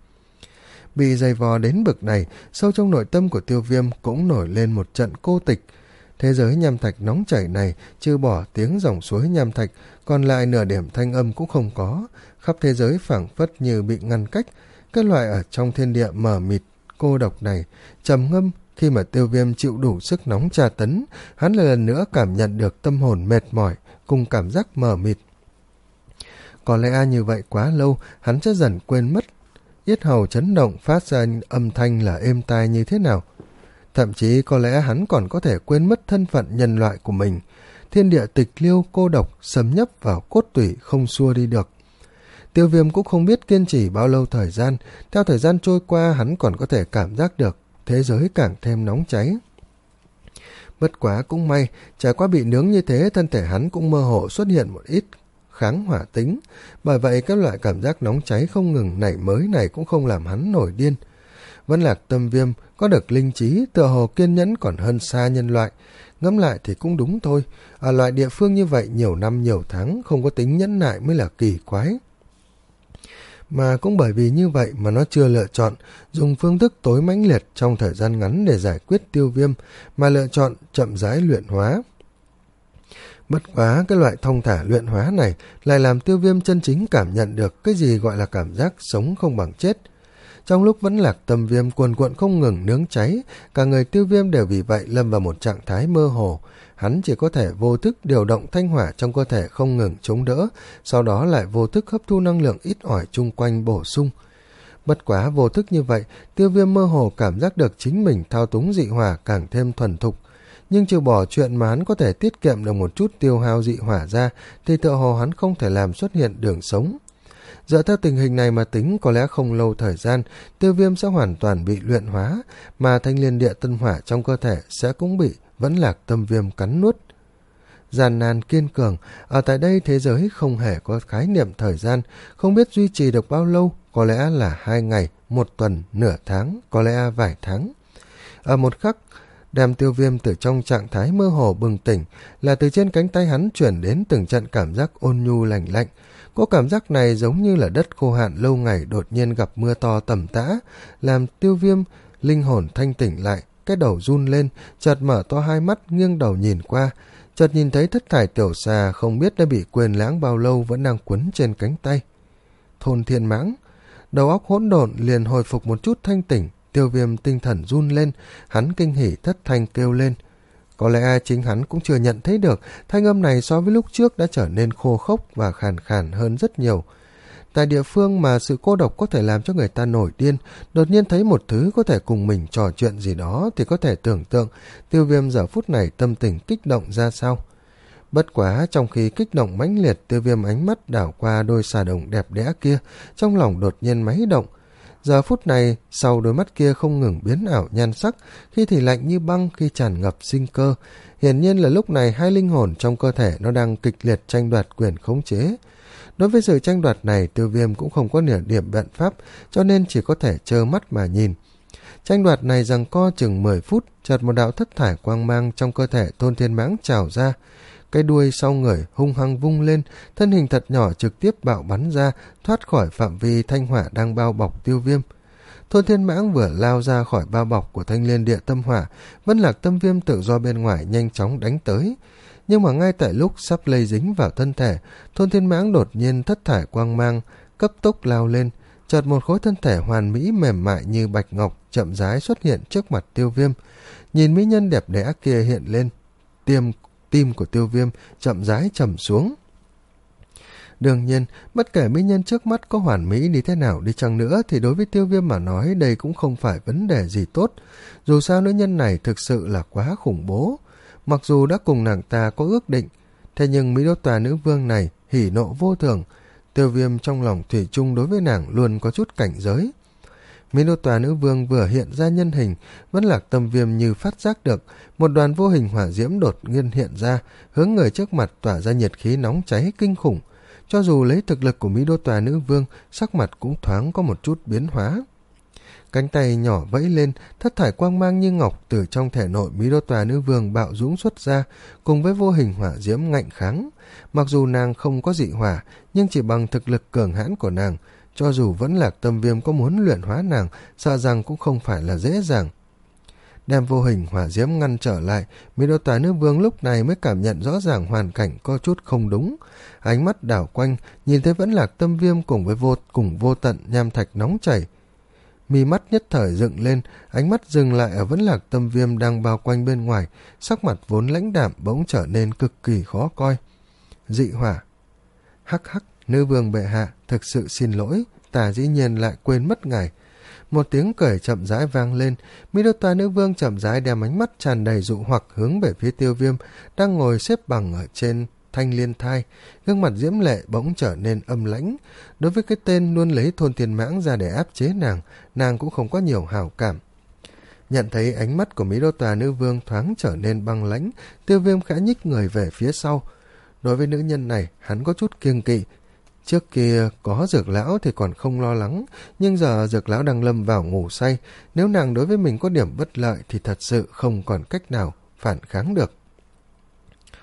Bị dày vò đến bực này, sâu trong nội tâm của Tiêu Viêm cũng nổi lên một trận cô tịch. Thế giới nham thạch nóng chảy này, trừ bỏ tiếng dòng suối nham thạch, còn lại nửa điểm thanh âm cũng không có, khắp thế giới phảng phất như bị ngăn cách. Cái loại ở trong thiên địa mờ mịt, cô độc này, trầm ngâm. Khi mà Tiêu Viêm chịu đủ sức nóng tra tấn, hắn lại lần nữa cảm nhận được tâm hồn mệt mỏi cùng cảm giác mờ mịt. Có lẽ như vậy quá lâu, hắn sẽ dần quên mất yết hầu chấn động phát ra âm thanh là êm tai như thế nào. Thậm chí có lẽ hắn còn có thể quên mất thân phận nhân loại của mình. Thiên địa tịch liêu cô độc xâm nhấp vào cốt tủy không xua đi được. Tiêu Viêm cũng không biết kiên trì bao lâu thời gian, theo thời gian trôi qua hắn còn có thể cảm giác được thế giới càng thêm nóng cháy. Bất quá cũng may, trải qua bị nướng như thế, thân thể hắn cũng mơ hồ xuất hiện một ít kháng hỏa tính, bởi vậy các loại cảm giác nóng cháy không ngừng nảy mới này cũng không làm hắn nổi điên. Vẫn Lạc Tâm Viêm có được linh trí, tựa hồ kiên nhẫn còn hơn xa nhân loại. Ngẫm lại thì cũng đúng thôi, ở loại địa phương như vậy nhiều năm nhiều tháng không có tính nhẫn nại mới là kỳ quái. Mà cũng bởi vì như vậy mà nó chưa lựa chọn dùng phương thức tối mãnh liệt trong thời gian ngắn để giải quyết Tiêu Viêm, mà lựa chọn chậm rãi luyện hóa. Bất quá cái loại thong thả luyện hóa này lại làm Tiêu Viêm chân chính cảm nhận được cái gì gọi là cảm giác sống không bằng chết. Trong lúc Vẫn Lạc Tâm Viêm cuồn cuộn không ngừng nướng cháy, cả người Tiêu Viêm đều vì vậy lâm vào một trạng thái mơ hồ. Hắn chỉ có thể vô thức điều động thanh hỏa trong cơ thể không ngừng chống đỡ, sau đó lại vô thức hấp thu năng lượng ít ỏi chung quanh bổ sung. Bất quá vô thức như vậy, Tiêu Viêm mơ hồ cảm giác được chính mình thao túng dị hỏa càng thêm thuần thục. Nhưng trừ bỏ chuyện mà hắn có thể tiết kiệm được một chút tiêu hao dị hỏa ra, thì tựa hồ hắn không thể làm xuất hiện đường sống. Dựa theo tình hình này mà tính, có lẽ không lâu thời gian, Tiêu Viêm sẽ hoàn toàn bị luyện hóa, mà thanh liên địa tân hỏa trong cơ thể sẽ cũng bị Vẫn Lạc Tâm Viêm cắn nuốt. Gian nan kiên cường, ở tại đây thế giới không hề có khái niệm thời gian, không biết duy trì được bao lâu, có lẽ là hai ngày, một tuần, nửa tháng, có lẽ vài tháng. Ở một khắc, đem Tiêu Viêm từ trong trạng thái mơ hồ bừng tỉnh, là từ trên cánh tay hắn chuyển đến từng trận cảm giác ôn nhu lành lạnh. Có cảm giác này giống như là đất khô hạn lâu ngày đột nhiên gặp mưa to tầm tã, làm Tiêu Viêm linh hồn thanh tỉnh lại, cái đầu run lên, chợt mở to hai mắt nghiêng đầu nhìn qua, chợt nhìn thấy thất thải tiểu xà không biết đã bị quên lãng bao lâu vẫn đang quấn trên cánh tay. Thôn Thiên Mãng, đầu óc hỗn độn liền hồi phục một chút thanh tỉnh. Tiêu Viêm tinh thần run lên, hắn kinh hỉ thất thanh kêu lên. Có lẽ chính hắn cũng chưa nhận thấy được thanh âm này so với lúc trước đã trở nên khô khốc và khàn khàn hơn rất nhiều. Tại địa phương mà sự cô độc có thể làm cho người ta nổi điên, đột nhiên thấy một thứ có thể cùng mình trò chuyện gì đó thì có thể tưởng tượng Tiêu Viêm giờ phút này tâm tình kích động ra sao. Bất quá trong khi kích động mãnh liệt, Tiêu Viêm ánh mắt đảo qua đôi xà đồng đẹp đẽ kia, trong lòng đột nhiên máy động. Giờ phút này, sau đôi mắt kia không ngừng biến ảo nhan sắc, khi thì lạnh như băng, khi tràn ngập sinh cơ. Hiển nhiên là lúc này hai linh hồn trong cơ thể nó đang kịch liệt tranh đoạt quyền khống chế. Đối với sự tranh đoạt này, Tiêu Viêm cũng không có nửa điểm biện pháp, cho nên chỉ có thể trơ mắt mà nhìn. Tranh đoạt này giằng co chừng mười phút, chợt một đạo thất thải quang mang trong cơ thể Thôn Thiên Mãng trào ra. Cái đuôi sau người hung hăng vung lên, thân hình thật nhỏ trực tiếp bạo bắn ra, thoát khỏi phạm vi thanh hỏa đang bao bọc Tiêu Viêm. Thôn Thiên Mãng vừa lao ra khỏi bao bọc của Thanh Liên Địa Tâm Hỏa, Vân Lạc Tâm Viêm tự do bên ngoài nhanh chóng đánh tới. Nhưng mà ngay tại lúc sắp lây dính vào thân thể, Thôn Thiên Mãng đột nhiên thất thải quang mang, cấp tốc lao lên, chợt một khối thân thể hoàn mỹ mềm mại như bạch ngọc chậm rãi xuất hiện trước mặt Tiêu Viêm. Nhìn mỹ nhân đẹp đẽ kia hiện lên, tiêm tim của Tiêu Viêm chậm rãi trầm xuống. Đương nhiên, bất kể mỹ nhân trước mắt có hoàn mỹ đi thế nào đi chăng nữa thì đối với Tiêu Viêm mà nói đây cũng không phải vấn đề gì tốt. Dù sao nữ nhân này thực sự là quá khủng bố. Mặc dù đã cùng nàng ta có ước định, thế nhưng Mỹ Đô Tòa nữ vương này hỉ nộ vô thường. Tiêu Viêm trong lòng thủy chung đối với nàng luôn có chút cảnh giới. Mỹ Đô Tòa nữ vương vừa hiện ra nhân hình, Vẫn Lạc Tâm Viêm như phát giác được, một đoàn vô hình hỏa diễm đột nhiên hiện ra, hướng người trước mặt tỏa ra nhiệt khí nóng cháy kinh khủng. Cho dù lấy thực lực của Mỹ Đô Tòa nữ vương, sắc mặt cũng thoáng có một chút biến hóa. Cánh tay nhỏ vẫy lên, thất thải quang mang như ngọc từ trong thể nội Mỹ Đô Tòa nữ vương bạo dũng xuất ra, cùng với vô hình hỏa diễm ngạnh kháng. Mặc dù nàng không có dị hỏa, nhưng chỉ bằng thực lực cường hãn của nàng, cho dù Vẫn Lạc Tâm Viêm có muốn luyện hóa nàng, sợ rằng cũng không phải là dễ dàng. Đem vô hình hỏa diễm ngăn trở lại, Mỹ Đô Tòa nữ vương lúc này mới cảm nhận rõ ràng hoàn cảnh có chút không đúng. Ánh mắt đảo quanh, nhìn thấy Vẫn Lạc Tâm Viêm cùng với vô cùng vô tận nham thạch nóng chảy. Mi mắt nhất thời dựng lên, ánh mắt dừng lại ở Vẫn Lạc Tâm Viêm đang bao quanh bên ngoài, sắc mặt vốn lãnh đạm bỗng trở nên cực kỳ khó coi. Dị hỏa. Hắc hắc, nữ vương bệ hạ, thực sự xin lỗi, ta dĩ nhiên lại quên mất ngài. Một tiếng cười chậm rãi vang lên, Mỹ Đô Tòa nữ vương chậm rãi đem ánh mắt tràn đầy dụ hoặc hướng về phía Tiêu Viêm đang ngồi xếp bằng ở trên thanh liên thai, gương mặt diễm lệ bỗng trở nên âm lãnh. Đối với cái tên luôn lấy Thôn Thiên Mãng ra để áp chế nàng, nàng cũng không có nhiều hảo cảm. Nhận thấy ánh mắt của Mỹ Đô Tòa nữ vương thoáng trở nên băng lãnh, Tiêu Viêm khẽ nhích người về phía sau. Đối với nữ nhân này, hắn có chút kiêng kỵ. Trước kia có Dược Lão thì còn không lo lắng, nhưng giờ Dược Lão đang lâm vào ngủ say, nếu nàng đối với mình có điểm bất lợi thì thật sự không còn cách nào phản kháng được.